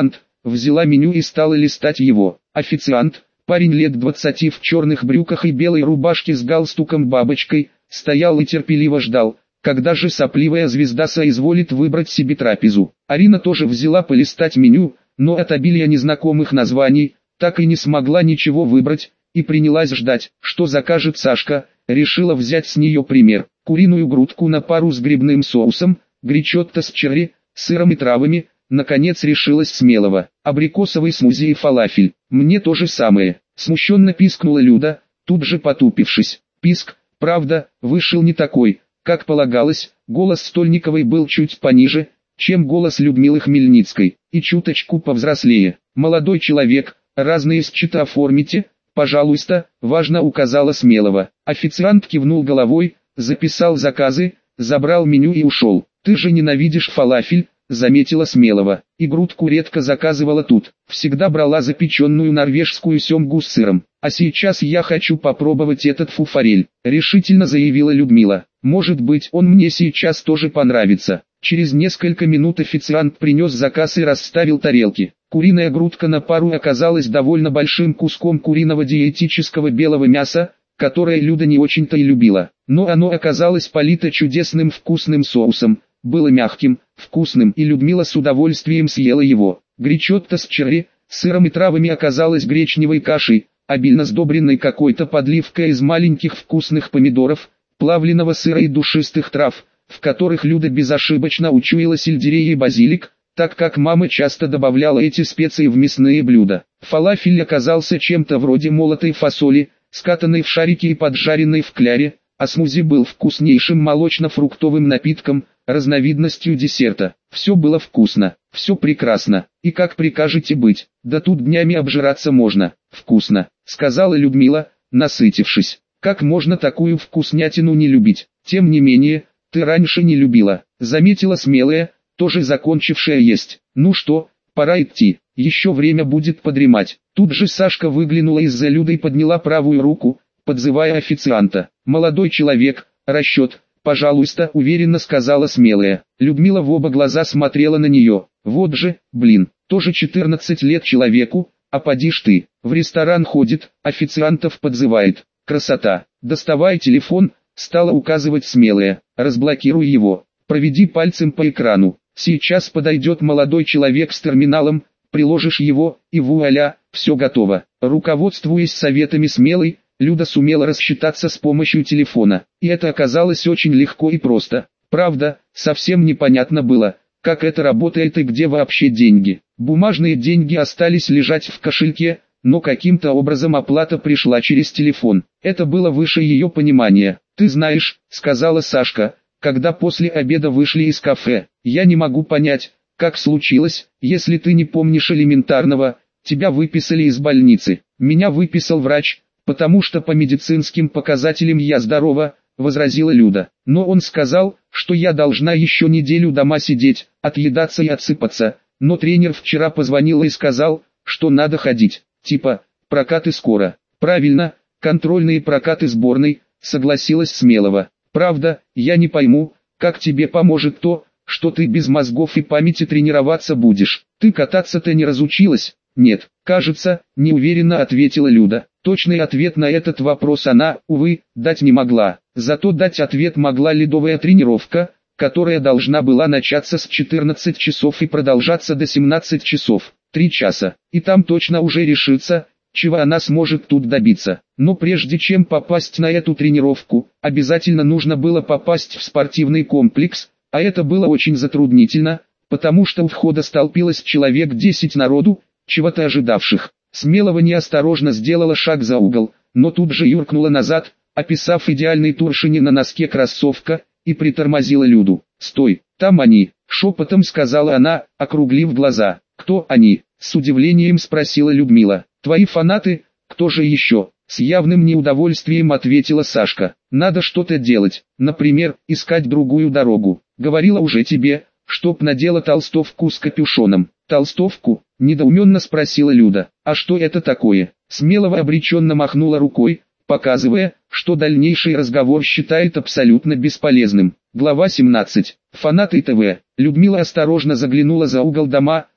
взяла меню и стала листать его. Официант, парень лет 20 в черных брюках и белой рубашке с галстуком-бабочкой, стоял и терпеливо ждал, когда же сопливая звезда соизволит выбрать себе трапезу. Арина тоже взяла полистать меню, но от обилия незнакомых названий, так и не смогла ничего выбрать, и принялась ждать, что закажет Сашка. Решила взять с нее пример. Куриную грудку на пару с грибным соусом, гречотто с черри, сыром и травами. Наконец решилась Смелова. Абрикосовый смузи и фалафель. Мне то же самое. Смущенно пискнула Люда, тут же потупившись. Писк, правда, вышел не такой, как полагалось. Голос Стольниковой был чуть пониже, чем голос Людмилы Хмельницкой, и чуточку повзрослее. «Молодой человек, разные счета оформите, пожалуйста», важно указала Смелова. Официант кивнул головой, записал заказы, забрал меню и ушел. «Ты же ненавидишь фалафель», заметила Смелова, и грудку редко заказывала тут. Всегда брала запеченную норвежскую семгу с сыром. «А сейчас я хочу попробовать этот фуфарель», решительно заявила Людмила. «Может быть, он мне сейчас тоже понравится». Через несколько минут официант принес заказ и расставил тарелки. Куриная грудка на пару оказалась довольно большим куском куриного диетического белого мяса, которое Люда не очень-то и любила. Но оно оказалось полито чудесным вкусным соусом, было мягким, вкусным, и Людмила с удовольствием съела его. Гречотто с черри, сыром и травами оказалась гречневой кашей, обильно сдобренной какой-то подливкой из маленьких вкусных помидоров, плавленого сыра и душистых трав, в которых Люда безошибочно учуяла сельдерей и базилик, так как мама часто добавляла эти специи в мясные блюда. Фалафель оказался чем-то вроде молотой фасоли, скатанной в шарики и поджаренной в кляре, а смузи был вкуснейшим молочно-фруктовым напитком, разновидностью десерта. Все было вкусно, все прекрасно, и как прикажете быть, да тут днями обжираться можно. «Вкусно», сказала Людмила, насытившись. «Как можно такую вкуснятину не любить? Тем не менее, ты раньше не любила», заметила Смелая, тоже закончившая есть. «Ну что, пора идти, еще время будет подремать». Тут же Сашка выглянула из-за Люды и подняла правую руку, подзывая официанта. «Молодой человек, расчет, пожалуйста», уверенно сказала Смелая. Людмила в оба глаза смотрела на нее. «Вот же, блин, тоже 14 лет человеку, а поди ж ты, в ресторан ходит, официантов подзывает. Красота. Доставай телефон», стала указывать Смелая. «Разблокируй его, проведи пальцем по экрану. Сейчас подойдет молодой человек с терминалом, приложишь его, и вуаля, все готово». Руководствуясь советами Смелой, Люда сумела рассчитаться с помощью телефона, и это оказалось очень легко и просто. Правда, совсем непонятно было, как это работает и где вообще деньги. Бумажные деньги остались лежать в кошельке, но каким-то образом оплата пришла через телефон. Это было выше ее понимания. «Ты знаешь», сказала Сашка, когда после обеда вышли из кафе, «я не могу понять, как случилось, если ты не помнишь элементарного, тебя выписали из больницы». «Меня выписал врач, потому что по медицинским показателям я здорова», возразила Люда. «Но он сказал, что я должна еще неделю дома сидеть, отъедаться и отсыпаться, но тренер вчера позвонил и сказал, что надо ходить, типа, прокаты скоро». «Правильно, контрольные прокаты сборной», согласилась Смелова. «Правда, я не пойму, как тебе поможет то, что ты без мозгов и памяти тренироваться будешь. Ты кататься-то не разучилась?» «Нет, кажется», неуверенно ответила Люда. Точный ответ на этот вопрос она, увы, дать не могла. Зато дать ответ могла ледовая тренировка, которая должна была начаться с 14 часов и продолжаться до 17 часов, 3 часа. И там точно уже решится, чего она сможет тут добиться. Но прежде чем попасть на эту тренировку, обязательно нужно было попасть в спортивный комплекс, а это было очень затруднительно, потому что у входа столпилось человек 10 народу, чего-то ожидавших. Смелова неосторожно сделала шаг за угол, но тут же юркнула назад, описав идеальный торшини на носке кроссовка, и притормозила Люду. «Стой, там они», шепотом сказала она, округлив глаза. «Кто они?» с удивлением спросила Людмила. «Твои фанаты, кто же еще?» с явным неудовольствием ответила Сашка. «Надо что-то делать, например, искать другую дорогу. Говорила уже тебе, чтоб надела толстовку с капюшоном». «Толстовку?» – недоуменно спросила Люда. «А что это такое?» Смелова обреченно махнула рукой, показывая, что дальнейший разговор считает абсолютно бесполезным. Глава 17. Фанаты ТВ. Людмила осторожно заглянула за угол дома,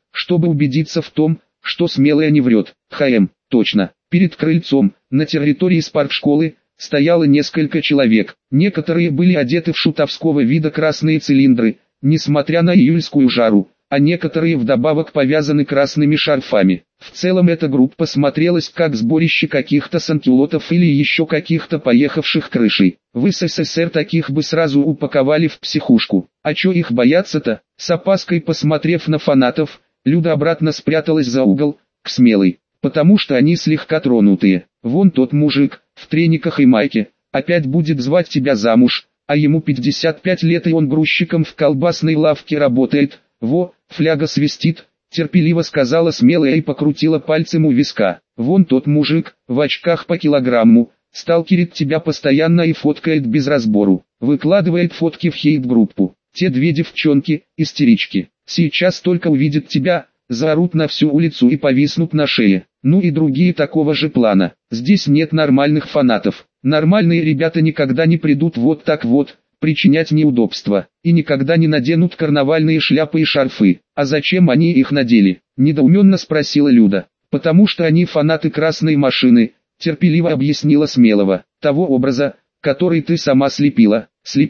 чтобы убедиться в том, что Смелая не врет. Точно. Перед крыльцом, на территории спортшколы, стояло несколько человек. Некоторые были одеты в шутовского вида красные цилиндры, несмотря на июльскую жару, а некоторые вдобавок повязаны красными шарфами. В целом эта группа смотрелась как сборище каких-то санкюлотов или еще каких-то поехавших крышей. В СССР таких бы сразу упаковали в психушку. А чё их бояться-то? С опаской посмотрев на фанатов, Люда обратно спряталась за угол, к Смелой, потому что они слегка тронутые. Вон тот мужик, в трениках и майке, опять будет звать тебя замуж, а ему 55 лет и он грузчиком в колбасной лавке работает. Во, фляга свистит, терпеливо сказала Смелая и покрутила пальцем у виска. Вон тот мужик, в очках по килограмму, сталкерит тебя постоянно и фоткает без разбору, выкладывает фотки в хейт-группу. Те две девчонки, истерички, сейчас только увидят тебя, заорут на всю улицу и повиснут на шее. Ну и другие такого же плана. Здесь нет нормальных фанатов. Нормальные ребята никогда не придут вот так вот, причинять неудобства, и никогда не наденут карнавальные шляпы и шарфы. А зачем они их надели? Недоуменно спросила Люда. Потому что они фанаты красной машины, терпеливо объяснила Смелого. Того образа, который ты сама слепила,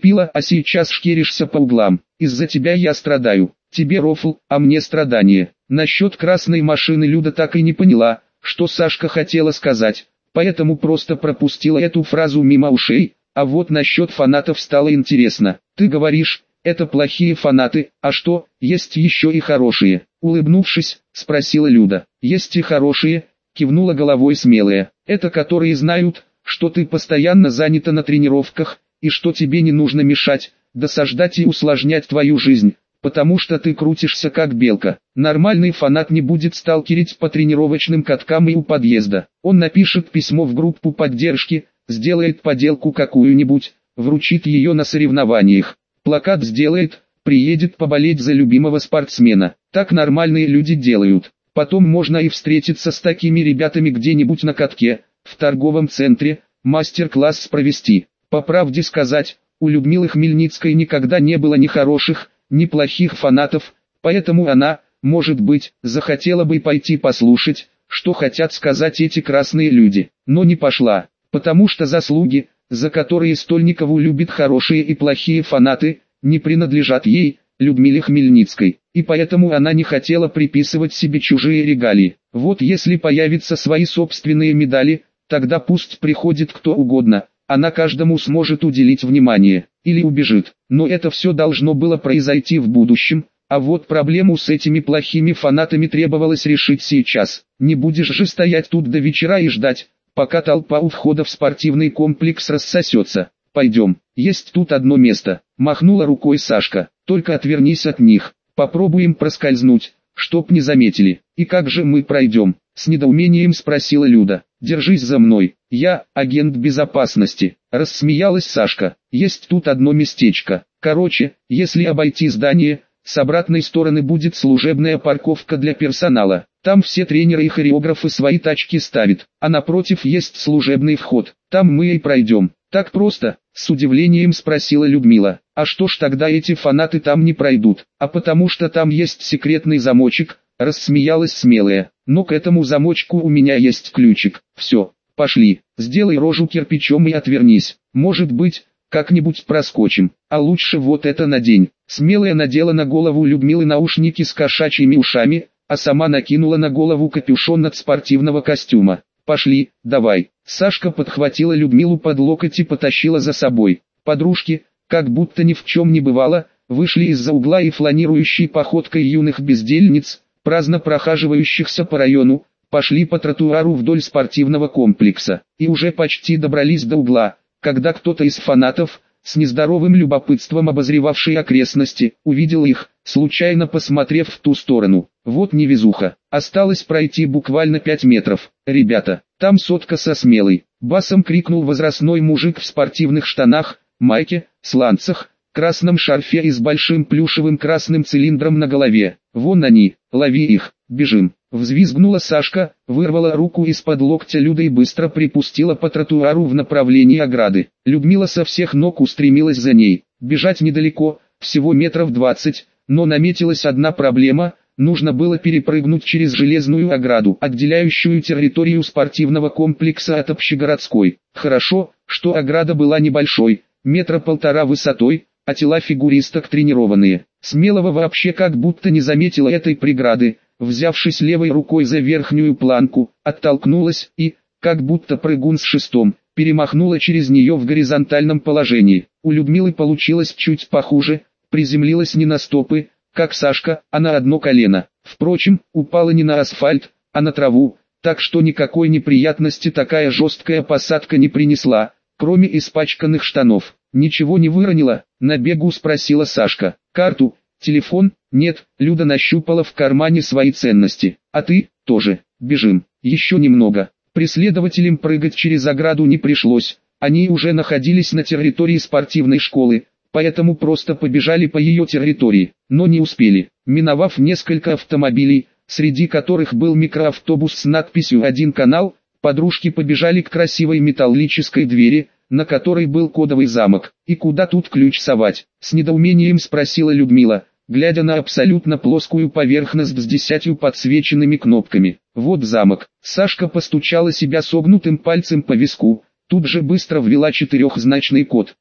а сейчас шкеришься по углам. Из-за тебя я страдаю. Тебе рофл, а мне страдание. Насчет красной машины Люда так и не поняла, что Сашка хотела сказать, поэтому просто пропустила эту фразу мимо ушей. А вот насчет фанатов стало интересно. Ты говоришь, это плохие фанаты, а что, есть еще и хорошие? Улыбнувшись, спросила Люда. Есть и хорошие, кивнула головой Смелая. Это которые знают, что ты постоянно занята на тренировках, и что тебе не нужно мешать, досаждать и усложнять твою жизнь, потому что ты крутишься как белка. Нормальный фанат не будет сталкерить по тренировочным каткам и у подъезда. Он напишет письмо в группу поддержки, сделает поделку какую-нибудь, вручит ее на соревнованиях, плакат сделает, приедет поболеть за любимого спортсмена. Так нормальные люди делают. Потом можно и встретиться с такими ребятами где-нибудь на катке, в торговом центре, мастер-класс провести. По правде сказать, у Людмилы Хмельницкой никогда не было ни хороших, ни плохих фанатов, поэтому она, может быть, захотела бы пойти послушать, что хотят сказать эти красные люди, но не пошла, потому что заслуги, за которые Стольникову любят хорошие и плохие фанаты, не принадлежат ей, Людмиле Хмельницкой, и поэтому она не хотела приписывать себе чужие регалии. Вот если появятся свои собственные медали, тогда пусть приходит кто угодно, она каждому сможет уделить внимание, или убежит. Но это все должно было произойти в будущем, а вот проблему с этими плохими фанатами требовалось решить сейчас. Не будешь же стоять тут до вечера и ждать, пока толпа у входа в спортивный комплекс рассосется. Пойдем, есть тут одно место, махнула рукой Сашка, только отвернись от них, попробуем проскользнуть, чтоб не заметили. И как же мы пройдем? С недоумением спросила Люда. Держись за мной, я агент безопасности, рассмеялась Сашка. Есть тут одно местечко. Короче, если обойти здание, с обратной стороны будет служебная парковка для персонала. Там все тренеры и хореографы свои тачки ставят, а напротив есть служебный вход. Там мы и пройдем. Так просто? С удивлением спросила Людмила. А что ж тогда эти фанаты там не пройдут? А потому что там есть секретный замочек, рассмеялась Смелая. Но к этому замочку у меня есть ключик. Все, пошли, сделай рожу кирпичом и отвернись. Может быть, как-нибудь проскочим, а лучше вот это надень. Смелая надела на голову Людмилы наушники с кошачьими ушами, а сама накинула на голову капюшон от спортивного костюма. Пошли, давай. Сашка подхватила Людмилу под локоть и потащила за собой. Подружки, как будто ни в чем не бывало, вышли из-за угла и фланирующей походкой юных бездельниц, праздно прохаживающихся по району, пошли по тротуару вдоль спортивного комплекса, и уже почти добрались до угла, когда кто-то из фанатов, с нездоровым любопытством обозревавший окрестности, увидел их, случайно посмотрев в ту сторону. Вот невезуха, осталось пройти буквально 5 метров. «Ребята, там сотка со Смелой!» Басом крикнул возрастной мужик в спортивных штанах, майке, сланцах, красном шарфе и с большим плюшевым красным цилиндром на голове. «Вон они, лови их, бежим!» Взвизгнула Сашка, вырвала руку из-под локтя Люды и быстро припустила по тротуару в направлении ограды. Людмила со всех ног устремилась за ней. Бежать недалеко, всего метров 20, но наметилась одна проблема: нужно было перепрыгнуть через железную ограду, отделяющую территорию спортивного комплекса от общегородской. Хорошо, что ограда была небольшой, 1,5 метра высотой, а тела фигуристок тренированные. Смелого вообще как будто не заметила этой преграды, взявшись левой рукой за верхнюю планку, оттолкнулась и, как будто прыгун с шестом, перемахнула через нее в горизонтальном положении. У Людмилы получилось чуть похуже, приземлилась не на стопы, как Сашка, а на одно колено. Впрочем, упала не на асфальт, а на траву, так что никакой неприятности такая жесткая посадка не принесла, кроме испачканных штанов. «Ничего не выронила?» — на бегу спросила Сашка. «Карту, телефон?» «Нет», — Люда нащупала в кармане свои ценности. «А ты?» «Тоже. Бежим. Еще немного». Преследователям прыгать через ограду не пришлось, они уже находились на территории спортивной школы, поэтому просто побежали по ее территории, но не успели. Миновав несколько автомобилей, среди которых был микроавтобус с надписью «Один канал», подружки побежали к красивой металлической двери, на которой был кодовый замок. «И куда тут ключ совать?» — с недоумением спросила Людмила, глядя на абсолютно плоскую поверхность с 10 подсвеченными кнопками. «Вот замок». Сашка постучала себя согнутым пальцем по виску, тут же быстро ввела 4-значный код.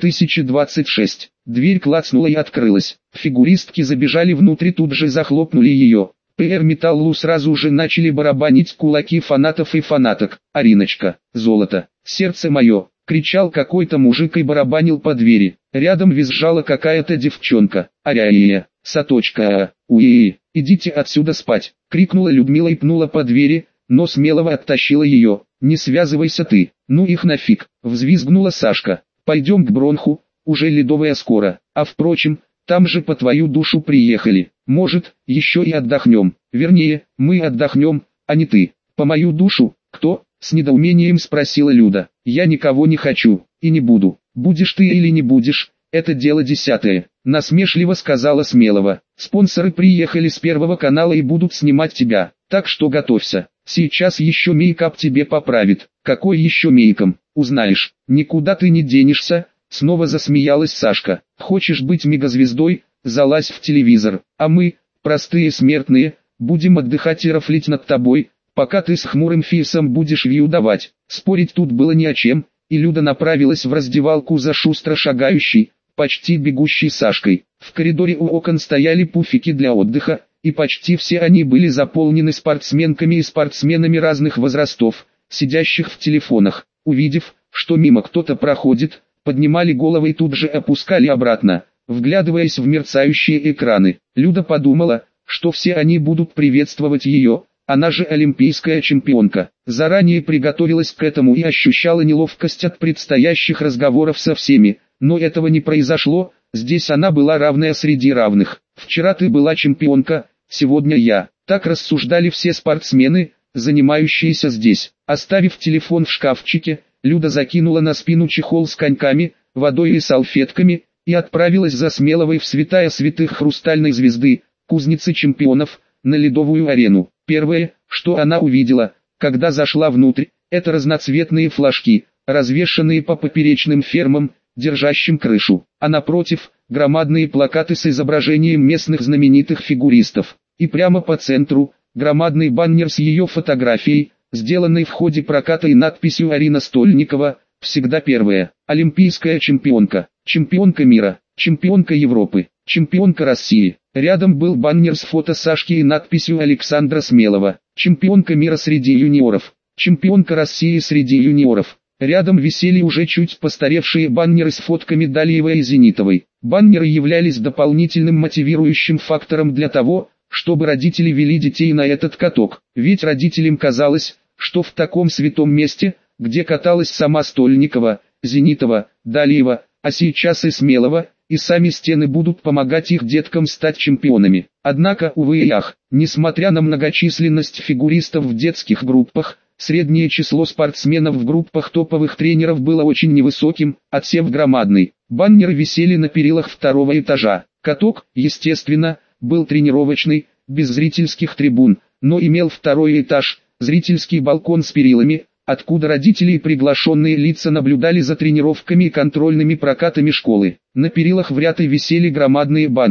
2026. Дверь клацнула и открылась. Фигуристки забежали внутрь, тут же захлопнули ее. ПР Металлу сразу же начали барабанить кулаки фанатов и фанаток. «Ариночка, золото, сердце мое!» — кричал какой-то мужик и барабанил по двери. Рядом визжала какая-то девчонка. «Аря-я-я, Саточка, уи, идите отсюда спать!» — крикнула Людмила и пнула по двери, но Смелого оттащила ее. «Не связывайся ты, ну их нафиг!» — взвизгнула Сашка. «Пойдем к Бронху, уже ледовая скоро, а впрочем, там же по твою душу приехали, может, еще и отдохнем, вернее, мы отдохнем, а не ты, по мою душу, кто?» — с недоумением спросила Люда. «Я никого не хочу, и не буду, будешь ты или не будешь, это дело десятое», — насмешливо сказала Смелого. «Спонсоры приехали с Первого канала и будут снимать тебя, так что готовься, сейчас еще мейкап тебе поправит». «Какой еще мейком, узнаешь, никуда ты не денешься», — снова засмеялась Сашка. «Хочешь быть мегазвездой, залазь в телевизор, а мы, простые смертные, будем отдыхать и рофлить над тобой, пока ты с хмурым фейсом будешь вью давать». Спорить тут было не о чем, и Люда направилась в раздевалку за шустро шагающей, почти бегущей Сашкой. В коридоре у окон стояли пуфики для отдыха, и почти все они были заполнены спортсменками и спортсменами разных возрастов, сидящих в телефонах. Увидев, что мимо кто-то проходит, поднимали головы и тут же опускали обратно, вглядываясь в мерцающие экраны. Люда подумала, что все они будут приветствовать ее, она же олимпийская чемпионка. Заранее приготовилась к этому и ощущала неловкость от предстоящих разговоров со всеми, но этого не произошло, здесь она была равная среди равных. «Вчера ты была чемпионка, сегодня я». Так рассуждали все спортсмены, занимающиеся здесь. Оставив телефон в шкафчике, Люда закинула на спину чехол с коньками, водой и салфетками, и отправилась за Смеловой в святая святых хрустальной звезды, кузницы чемпионов, на ледовую арену. Первое, что она увидела, когда зашла внутрь, это разноцветные флажки, развешанные по поперечным фермам, держащим крышу, а напротив, громадные плакаты с изображением местных знаменитых фигуристов. И прямо по центру, громадный баннер с ее фотографией, сделанный в ходе проката и надписью «Арина Стольникова, всегда первая, олимпийская чемпионка, чемпионка мира, чемпионка Европы, чемпионка России». Рядом был баннер с фото Сашки и надписью «Александра Смелова, чемпионка мира среди юниоров, чемпионка России среди юниоров». Рядом висели уже чуть постаревшие баннеры с фотками Далиева и Зенитовой. Баннеры являлись дополнительным мотивирующим фактором для того, чтобы родители вели детей на этот каток. Ведь родителям казалось, что в таком святом месте, где каталась сама Стольникова, Зенитова, Далиева, а сейчас и Смелова, и сами стены будут помогать их деткам стать чемпионами. Однако, увы и ах, несмотря на многочисленность фигуристов в детских группах, среднее число спортсменов в группах топовых тренеров было очень невысоким, отсев громадный. Баннеры висели на перилах второго этажа. Каток, естественно, был тренировочный, без зрительских трибун, но имел второй этаж, зрительский балкон с перилами, откуда родители и приглашенные лица наблюдали за тренировками и контрольными прокатами школы. На перилах в ряд и висели громадные баннеры.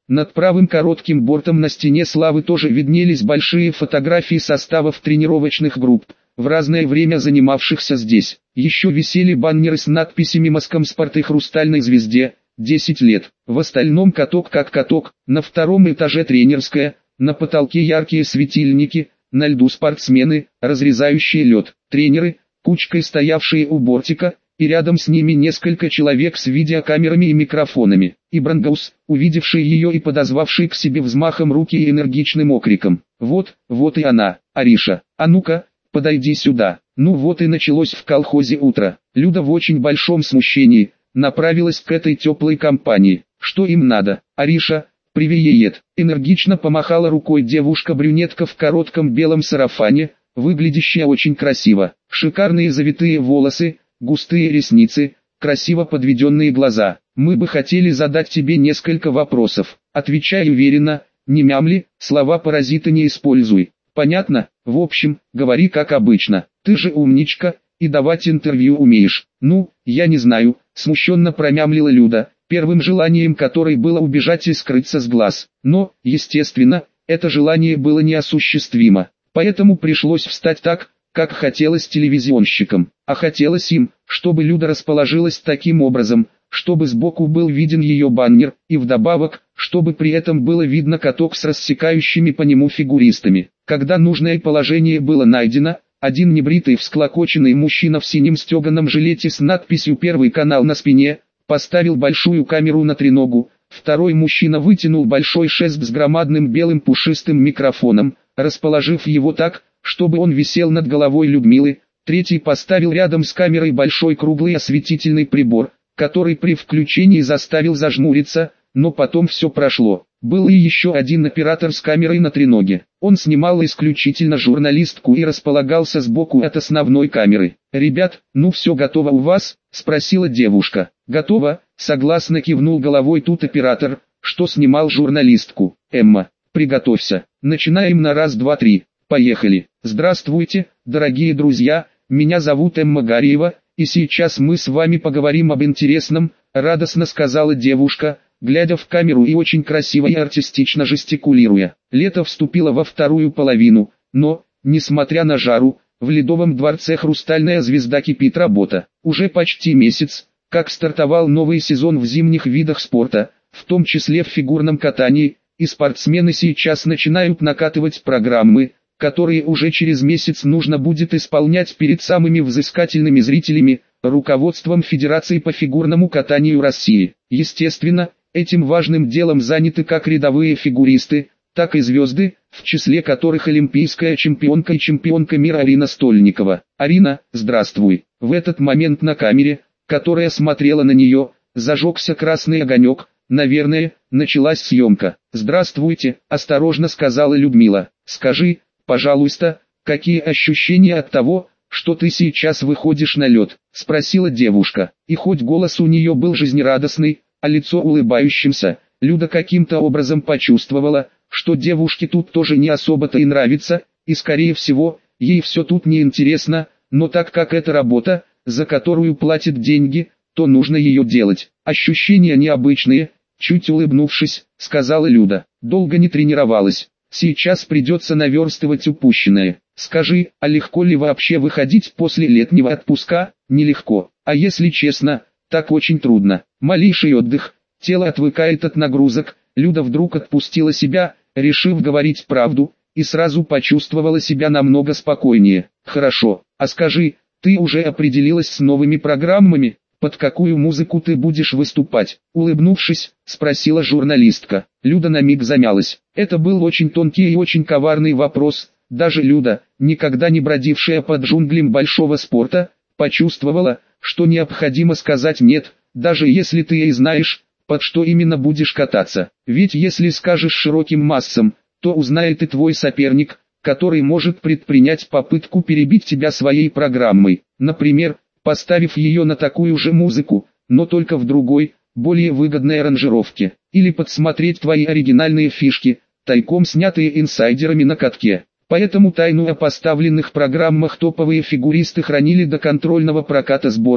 Над правым коротким бортом на стене славы тоже виднелись большие фотографии составов тренировочных групп, в разное время занимавшихся здесь. Еще висели баннеры с надписями «Москомспорт» и «Хрустальной звезде», 10 лет. В остальном каток как каток, на втором этаже тренерская, на потолке яркие светильники, на льду спортсмены, разрезающие лед, тренеры, кучкой стоявшие у бортика, и рядом с ними несколько человек с видеокамерами и микрофонами. И Брангаус, увидевший ее и подозвавший к себе взмахом руки и энергичным окриком: «Вот, вот и она, Ариша, а ну-ка, подойди сюда». Ну вот и началось в колхозе утро. Люда в очень большом смущении направилась к этой теплой компании. Что им надо? Ариша, привет. Энергично помахала рукой девушка-брюнетка в коротком белом сарафане, выглядящая очень красиво. Шикарные завитые волосы, густые ресницы, красиво подведенные глаза. Мы бы хотели задать тебе несколько вопросов. Отвечай уверенно, не мямли, слова-паразиты не используй. Понятно? В общем, говори как обычно. Ты же умничка, и давать интервью умеешь. Ну, я не знаю, смущенно промямлила Люда, первым желанием которой было убежать и скрыться с глаз. Но, естественно, это желание было неосуществимо. Поэтому пришлось встать так, как хотелось телевизионщикам. А хотелось им, чтобы Люда расположилась таким образом, чтобы сбоку был виден ее баннер, и вдобавок, чтобы при этом было видно каток с рассекающими по нему фигуристами. Когда нужное положение было найдено, один небритый всклокоченный мужчина в синем стеганом жилете с надписью «Первый канал» на спине, поставил большую камеру на треногу, второй мужчина вытянул большой шест с громадным белым пушистым микрофоном, расположив его так, чтобы он висел над головой Людмилы, третий поставил рядом с камерой большой круглый осветительный прибор, который при включении заставил зажмуриться, но потом все прошло. Был и еще один оператор с камерой на треноге. Он снимал исключительно журналистку и располагался сбоку от основной камеры. «Ребят, ну все готово у вас?» – спросила девушка. «Готово», – согласно кивнул головой тут оператор, что снимал журналистку. «Эмма, приготовься. Начинаем на раз, два, три. Поехали. Здравствуйте, дорогие друзья, меня зовут Эмма Гариева, и сейчас мы с вами поговорим об интересном», – радостно сказала девушка, глядя в камеру и очень красиво и артистично жестикулируя. Лето вступило во вторую половину, но, несмотря на жару, в Ледовом дворце «Хрустальная звезда» кипит работа. Уже почти месяц, как стартовал новый сезон в зимних видах спорта, в том числе в фигурном катании, и спортсмены сейчас начинают накатывать программы, которые уже через месяц нужно будет исполнять перед самыми взыскательными зрителями, руководством Федерации по фигурному катанию России. Естественно, этим важным делом заняты как рядовые фигуристы, так и звезды, в числе которых олимпийская чемпионка и чемпионка мира Арина Стольникова. «Арина, здравствуй». В этот момент на камере, которая смотрела на нее, зажегся красный огонек. «Наверное, началась съемка». «Здравствуйте», – осторожно сказала Людмила. «Скажи, пожалуйста, какие ощущения от того, что ты сейчас выходишь на лед?» – спросила девушка. И хоть голос у нее был жизнерадостный, а лицо улыбающимся, Люда каким-то образом почувствовала, что девушке тут тоже не особо-то и нравится, и скорее всего, ей все тут не интересно, но так как это работа, за которую платят деньги, то нужно ее делать. «Ощущения необычные», – чуть улыбнувшись, сказала Люда. «Долго не тренировалась. Сейчас придется наверстывать упущенное. Скажи, а легко ли вообще выходить после летнего отпуска?» «Нелегко. А если честно, так очень трудно. Малейший отдых, тело отвыкает от нагрузок». Люда вдруг отпустила себя, решив говорить правду, и сразу почувствовала себя намного спокойнее. «Хорошо, а скажи, ты уже определилась с новыми программами? Под какую музыку ты будешь выступать?» Улыбнувшись, спросила журналистка. Люда на миг замялась. Это был очень тонкий и очень коварный вопрос. Даже Люда, никогда не бродившая под джунглем большого спорта, почувствовала, что необходимо сказать «нет», даже если ты и знаешь, под что именно будешь кататься. Ведь если скажешь широким массам, то узнает и твой соперник, который может предпринять попытку перебить тебя своей программой. Например, поставив ее на такую же музыку, но только в другой, более выгодной аранжировке. Или подсмотреть твои оригинальные фишки, тайком снятые инсайдерами на катке. Поэтому тайну о поставленных программах топовые фигуристы хранили до контрольного проката сборной,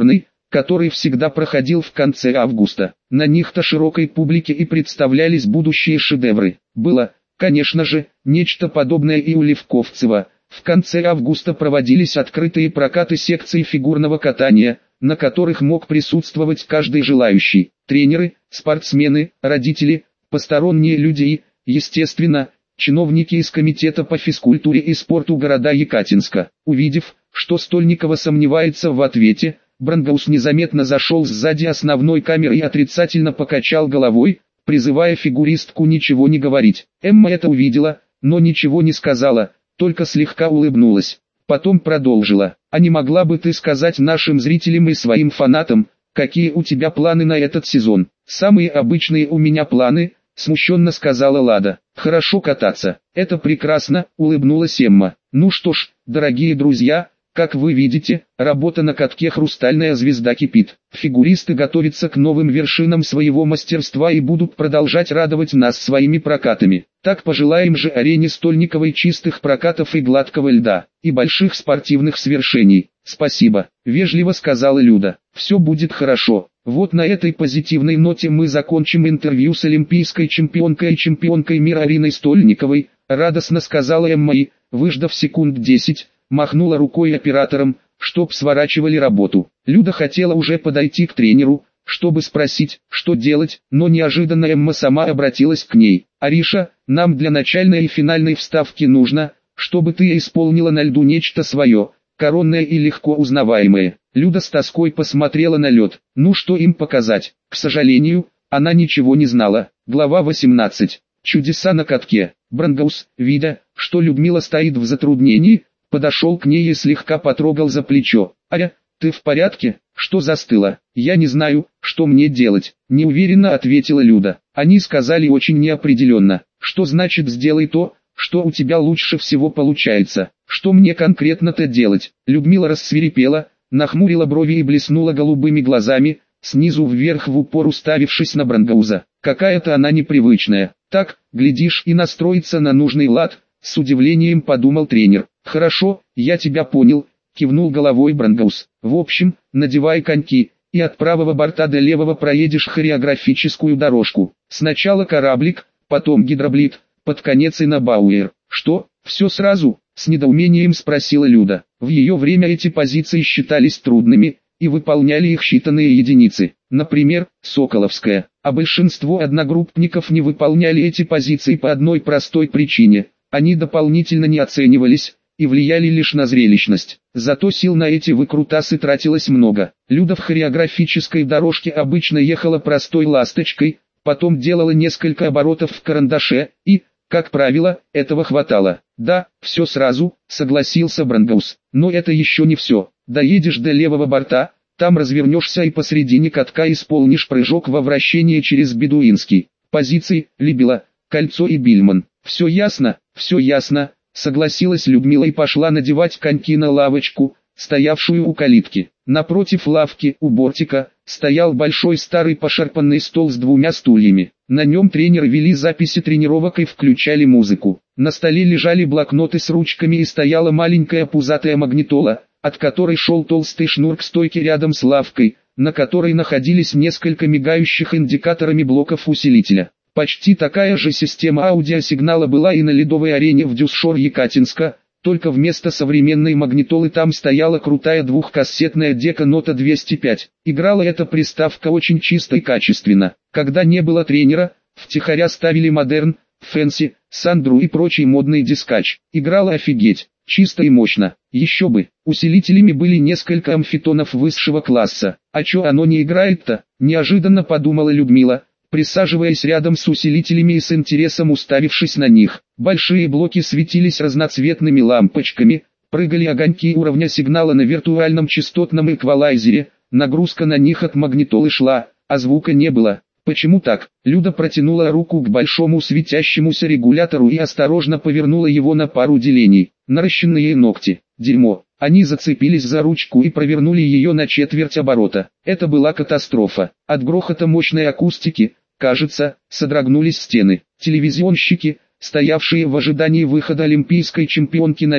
который всегда проходил в конце августа. На них-то широкой публике и представлялись будущие шедевры. Было, конечно же, нечто подобное и у Левковцева. В конце августа проводились открытые прокаты секций фигурного катания, на которых мог присутствовать каждый желающий. Тренеры, спортсмены, родители, посторонние люди и, естественно, чиновники из комитета по физкультуре и спорту города Екатинска. Увидев, что Стольникова сомневается в ответе, Брангаус незаметно зашел сзади основной камеры и отрицательно покачал головой, призывая фигуристку ничего не говорить. Эмма это увидела, но ничего не сказала, только слегка улыбнулась. Потом продолжила: «А не могла бы ты сказать нашим зрителям и своим фанатам, какие у тебя планы на этот сезон?» «Самые обычные у меня планы», — смущенно сказала Лада. «Хорошо кататься». «Это прекрасно», — улыбнулась Эмма. «Ну что ж, дорогие друзья, как вы видите, работа на катке «Хрустальная звезда» кипит. Фигуристы готовятся к новым вершинам своего мастерства и будут продолжать радовать нас своими прокатами. Так пожелаем же арене Стольниковой чистых прокатов и гладкого льда, и больших спортивных свершений. «Спасибо», — вежливо сказала Люда. «Все будет хорошо». Вот на этой позитивной ноте мы закончим интервью с олимпийской чемпионкой и чемпионкой мира Ариной Стольниковой, радостно сказала Эмма и, выждав секунд 10, махнула рукой операторам, чтоб сворачивали работу. Люда хотела уже подойти к тренеру, чтобы спросить, что делать, но неожиданно Эмма сама обратилась к ней. «Ариша, нам для начальной и финальной вставки нужно, чтобы ты исполнила на льду нечто свое, коронное и легко узнаваемое». Люда с тоской посмотрела на лед. Ну что им показать? К сожалению, она ничего не знала. Глава 18. Чудеса на катке. Брангаус, видя, что Людмила стоит в затруднении, подошел к ней и слегка потрогал за плечо. «Аря, ты в порядке? Что застыла?» «Я не знаю, что мне делать», — неуверенно ответила Люда. Они сказали очень неопределенно. «Что значит сделай то, что у тебя лучше всего получается? Что мне конкретно-то делать?» Людмила рассвирепела, нахмурила брови и блеснула голубыми глазами, снизу вверх в упор уставившись на Брангауза. Какая-то она непривычная. Так, глядишь, и настроится на нужный лад, с удивлением подумал тренер. «Хорошо, я тебя понял», — кивнул головой Брангаус. «В общем, надевай коньки, и от правого борта до левого проедешь хореографическую дорожку. Сначала кораблик, потом гидроблит, под конец и на бауэр». «Что, все сразу?» — с недоумением спросила Люда. В ее время эти позиции считались трудными, и выполняли их считанные единицы. Например, Соколовская. А большинство одногруппников не выполняли эти позиции по одной простой причине. Они дополнительно не оценивались, и влияли лишь на зрелищность. Зато сил на эти выкрутасы тратилось много. Люда в хореографической дорожке обычно ехала простой ласточкой, потом делала несколько оборотов в карандаше, и, как правило, этого хватало. «Да, все сразу», — согласился Брангаус. «Но это еще не все. Доедешь до левого борта, там развернешься и посредине катка исполнишь прыжок во вращение через Бедуинский. Позиции, Либела, Кольцо и Бильман. Все ясно?» «Все ясно», — согласилась Людмила и пошла надевать коньки на лавочку, стоявшую у калитки. Напротив лавки, у бортика, стоял большой старый пошарпанный стол с двумя стульями. На нем тренеры вели записи тренировок и включали музыку. На столе лежали блокноты с ручками и стояла маленькая пузатая магнитола, от которой шел толстый шнур к стойке рядом с лавкой, на которой находились несколько мигающих индикаторами блоков усилителя. Почти такая же система аудиосигнала была и на ледовой арене в Дюсшор-Екатинска, только вместо современной магнитолы там стояла крутая двухкассетная дека Нота 205. Играла эта приставка очень чисто и качественно. Когда не было тренера, втихаря ставили модерн, фэнси, сандру и прочий модный дискач. Играла офигеть, чисто и мощно. Еще бы, усилителями были несколько амфитонов высшего класса. А чё оно не играет-то? Неожиданно подумала Людмила, присаживаясь рядом с усилителями и с интересом уставившись на них. Большие блоки светились разноцветными лампочками, прыгали огоньки уровня сигнала на виртуальном частотном эквалайзере, нагрузка на них от магнитолы шла, а звука не было. Почему так? Люда протянула руку к большому светящемуся регулятору и осторожно повернула его на пару делений. Наращенные ногти. Дерьмо. Они зацепились за ручку и провернули ее на четверть оборота. Это была катастрофа. От грохота мощной акустики, кажется, содрогнулись стены. Телевизионщики, стоявшие в ожидании выхода олимпийской чемпионки на лед,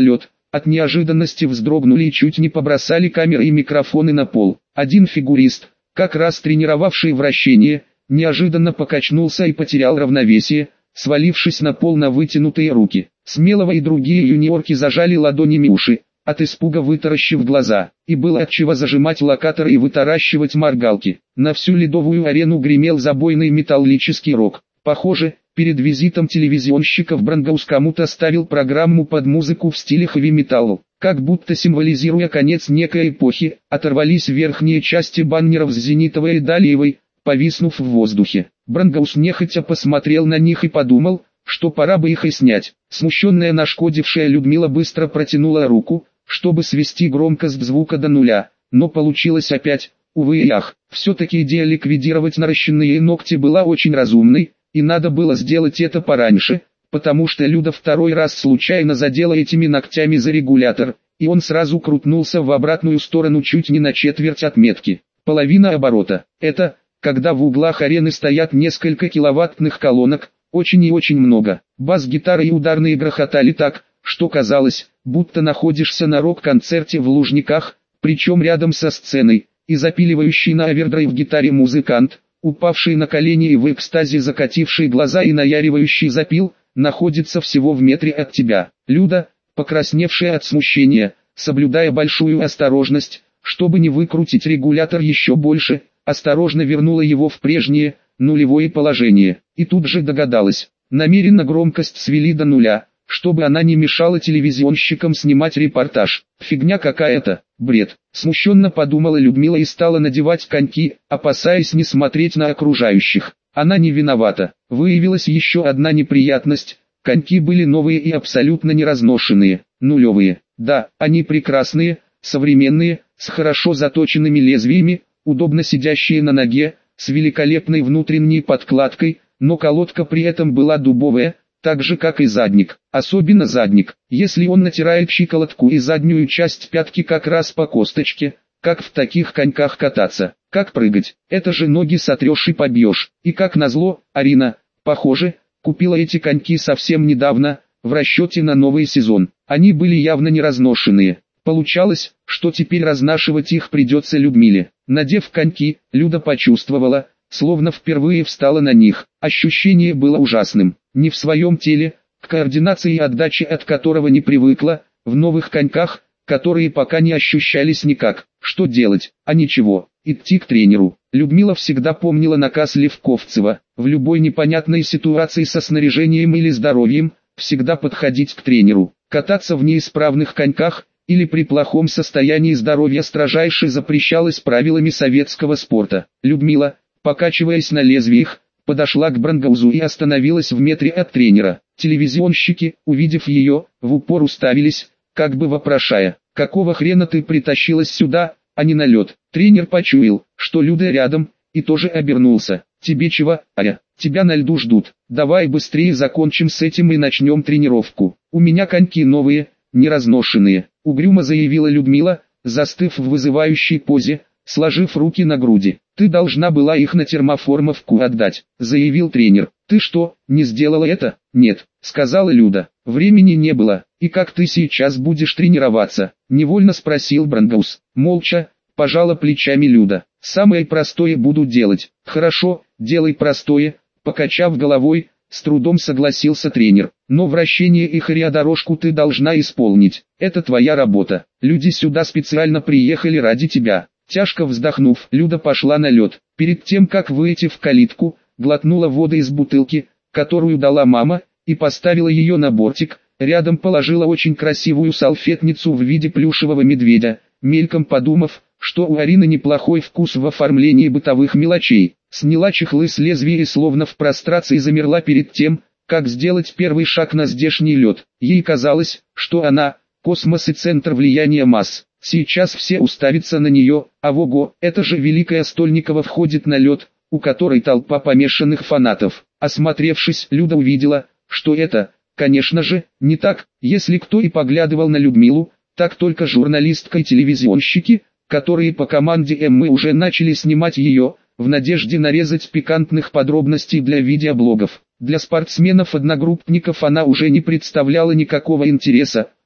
от неожиданности вздрогнули и чуть не побросали камеры и микрофоны на пол. Один фигурист, как раз тренировавший вращение, неожиданно покачнулся и потерял равновесие, свалившись на пол на вытянутые руки. Смелого и другие юниорки зажали ладонями уши, от испуга вытаращив глаза, и было отчего зажимать локаторы и вытаращивать моргалки. На всю ледовую арену гремел забойный металлический рок. Похоже, перед визитом телевизионщиков Брангаус кому-то ставил программу под музыку в стиле хэви-металл. Как будто символизируя конец некой эпохи, оторвались верхние части баннеров с зенитовой и далиевой, повиснув в воздухе. Брангаус нехотя посмотрел на них и подумал, что пора бы их и снять. Смущенная нашкодившая Людмила быстро протянула руку, чтобы свести громкость звука до нуля, но получилось опять, увы и ах. Все-таки идея ликвидировать наращенные ногти была очень разумной, и надо было сделать это пораньше, потому что Люда второй раз случайно задела этими ногтями за регулятор, и он сразу крутнулся в обратную сторону чуть не на четверть отметки. Половина оборота. Это, когда в углах арены стоят несколько киловаттных колонок, очень и очень много. Бас-гитары и ударные грохотали так, что казалось, будто находишься на рок-концерте в Лужниках, причем рядом со сценой, и запиливающий на овердрайв гитаре музыкант, упавший на колени и в экстазе закативший глаза и наяривающий запил, находится всего в метре от тебя. Люда, покрасневшая от смущения, соблюдая большую осторожность, чтобы не выкрутить регулятор еще больше, осторожно вернула его в прежнее, нулевое положение. И тут же догадалась, намеренно громкость свели до нуля, чтобы она не мешала телевизионщикам снимать репортаж. Фигня какая-то, бред. Смущенно подумала Людмила и стала надевать коньки, опасаясь не смотреть на окружающих. Она не виновата. Выявилась еще одна неприятность. Коньки были новые и абсолютно не разношенные, нулевые. Да, они прекрасные, современные, с хорошо заточенными лезвиями, удобно сидящие на ноге, с великолепной внутренней подкладкой, но колодка при этом была дубовая, так же как и задник. Особенно задник, если он натирает щиколотку и заднюю часть пятки как раз по косточке. Как в таких коньках кататься, как прыгать, это же ноги сотрешь и побьешь. И как назло, Арина, похоже, купила эти коньки совсем недавно, в расчете на новый сезон. Они были явно не разношенные. Получалось, что теперь разнашивать их придется Людмиле. Надев коньки, Люда почувствовала, словно впервые встала на них. Ощущение было ужасным. Не в своем теле, к координации и отдаче от которого не привыкла, в новых коньках, которые пока не ощущались никак. Что делать? А ничего, идти к тренеру. Людмила всегда помнила наказ Левковцева: в любой непонятной ситуации со снаряжением или здоровьем, всегда подходить к тренеру. Кататься в неисправных коньках, или при плохом состоянии здоровья строжайше запрещалось правилами советского спорта. Людмила, покачиваясь на лезвиях, подошла к Брангаузу и остановилась в метре от тренера. Телевизионщики, увидев ее, в упор уставились, как бы вопрошая: «Какого хрена ты притащилась сюда, а не на лед?» Тренер почуял, что Люда рядом, и тоже обернулся. «Тебе чего, Аря? Тебя на льду ждут. Давай быстрее закончим с этим и начнем тренировку. У меня коньки новые, не разношенные», — угрюмо заявила Людмила, застыв в вызывающей позе, сложив руки на груди. «Ты должна была их на термоформовку отдать», — заявил тренер. «Ты что, не сделала это?» «Нет», — сказала Люда. «Времени не было. И как ты сейчас будешь тренироваться?» — невольно спросил Брангаус. Молча пожала плечами Люда. «Самое простое буду делать». «Хорошо, делай простое», — покачав головой, с трудом согласился тренер. «Но вращение и хореодорожку ты должна исполнить. Это твоя работа. Люди сюда специально приехали ради тебя». Тяжко вздохнув, Люда пошла на лед. Перед тем как выйти в калитку, глотнула воды из бутылки, которую дала мама, и поставила ее на бортик. Рядом положила очень красивую салфетницу в виде плюшевого медведя, мельком подумав, что у Арины неплохой вкус в оформлении бытовых мелочей. Сняла чехлы с лезвия и словно в прострации замерла перед тем, как сделать первый шаг на здешний лед. Ей казалось, что она – космос и центр влияния масс. Сейчас все уставятся на нее, а ого, это же Великая Стольникова входит на лед, у которой толпа помешанных фанатов. Осмотревшись, Люда увидела, что это, конечно же, не так. Если кто и поглядывал на Людмилу, так только журналистка и телевизионщики, которые по команде Эммы уже начали снимать ее, в надежде нарезать пикантных подробностей для видеоблогов. Для спортсменов-одногруппников она уже не представляла никакого интереса,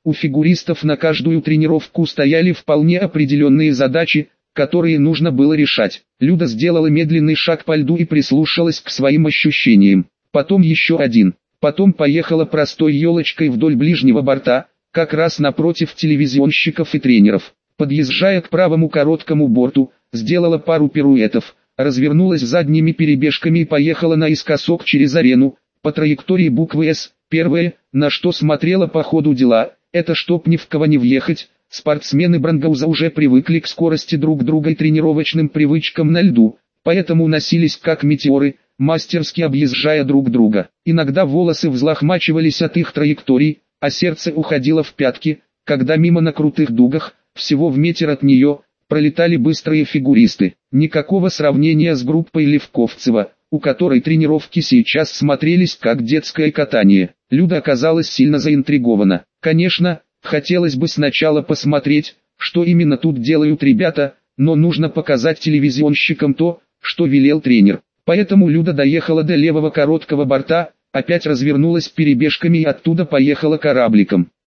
У фигуристов на каждую тренировку стояли вполне определенные задачи, которые нужно было решать. Люда сделала медленный шаг по льду и прислушалась к своим ощущениям. Потом еще один. Потом поехала простой елочкой вдоль ближнего борта, как раз напротив телевизионщиков и тренеров. Подъезжая к правому короткому борту, сделала пару пируэтов, развернулась задними перебежками и поехала наискосок через арену, по траектории буквы «С». Первое, на что смотрела по ходу дела, это чтоб ни в кого не въехать. Спортсмены Брангауза уже привыкли к скорости друг друга и тренировочным привычкам на льду, поэтому носились как метеоры, мастерски объезжая друг друга. Иногда волосы взлохмачивались от их траекторий, а сердце уходило в пятки, когда мимо на крутых дугах, всего в метр от нее, пролетали быстрые фигуристы. Никакого сравнения с группой Левковцева, у которой тренировки сейчас смотрелись как детское катание. Люда оказалась сильно заинтригована. Конечно, хотелось бы сначала посмотреть, что именно тут делают ребята, но нужно показать телевизионщикам то, что велел тренер. Поэтому Люда доехала до левого короткого борта, опять развернулась перебежками и оттуда поехала корабликом.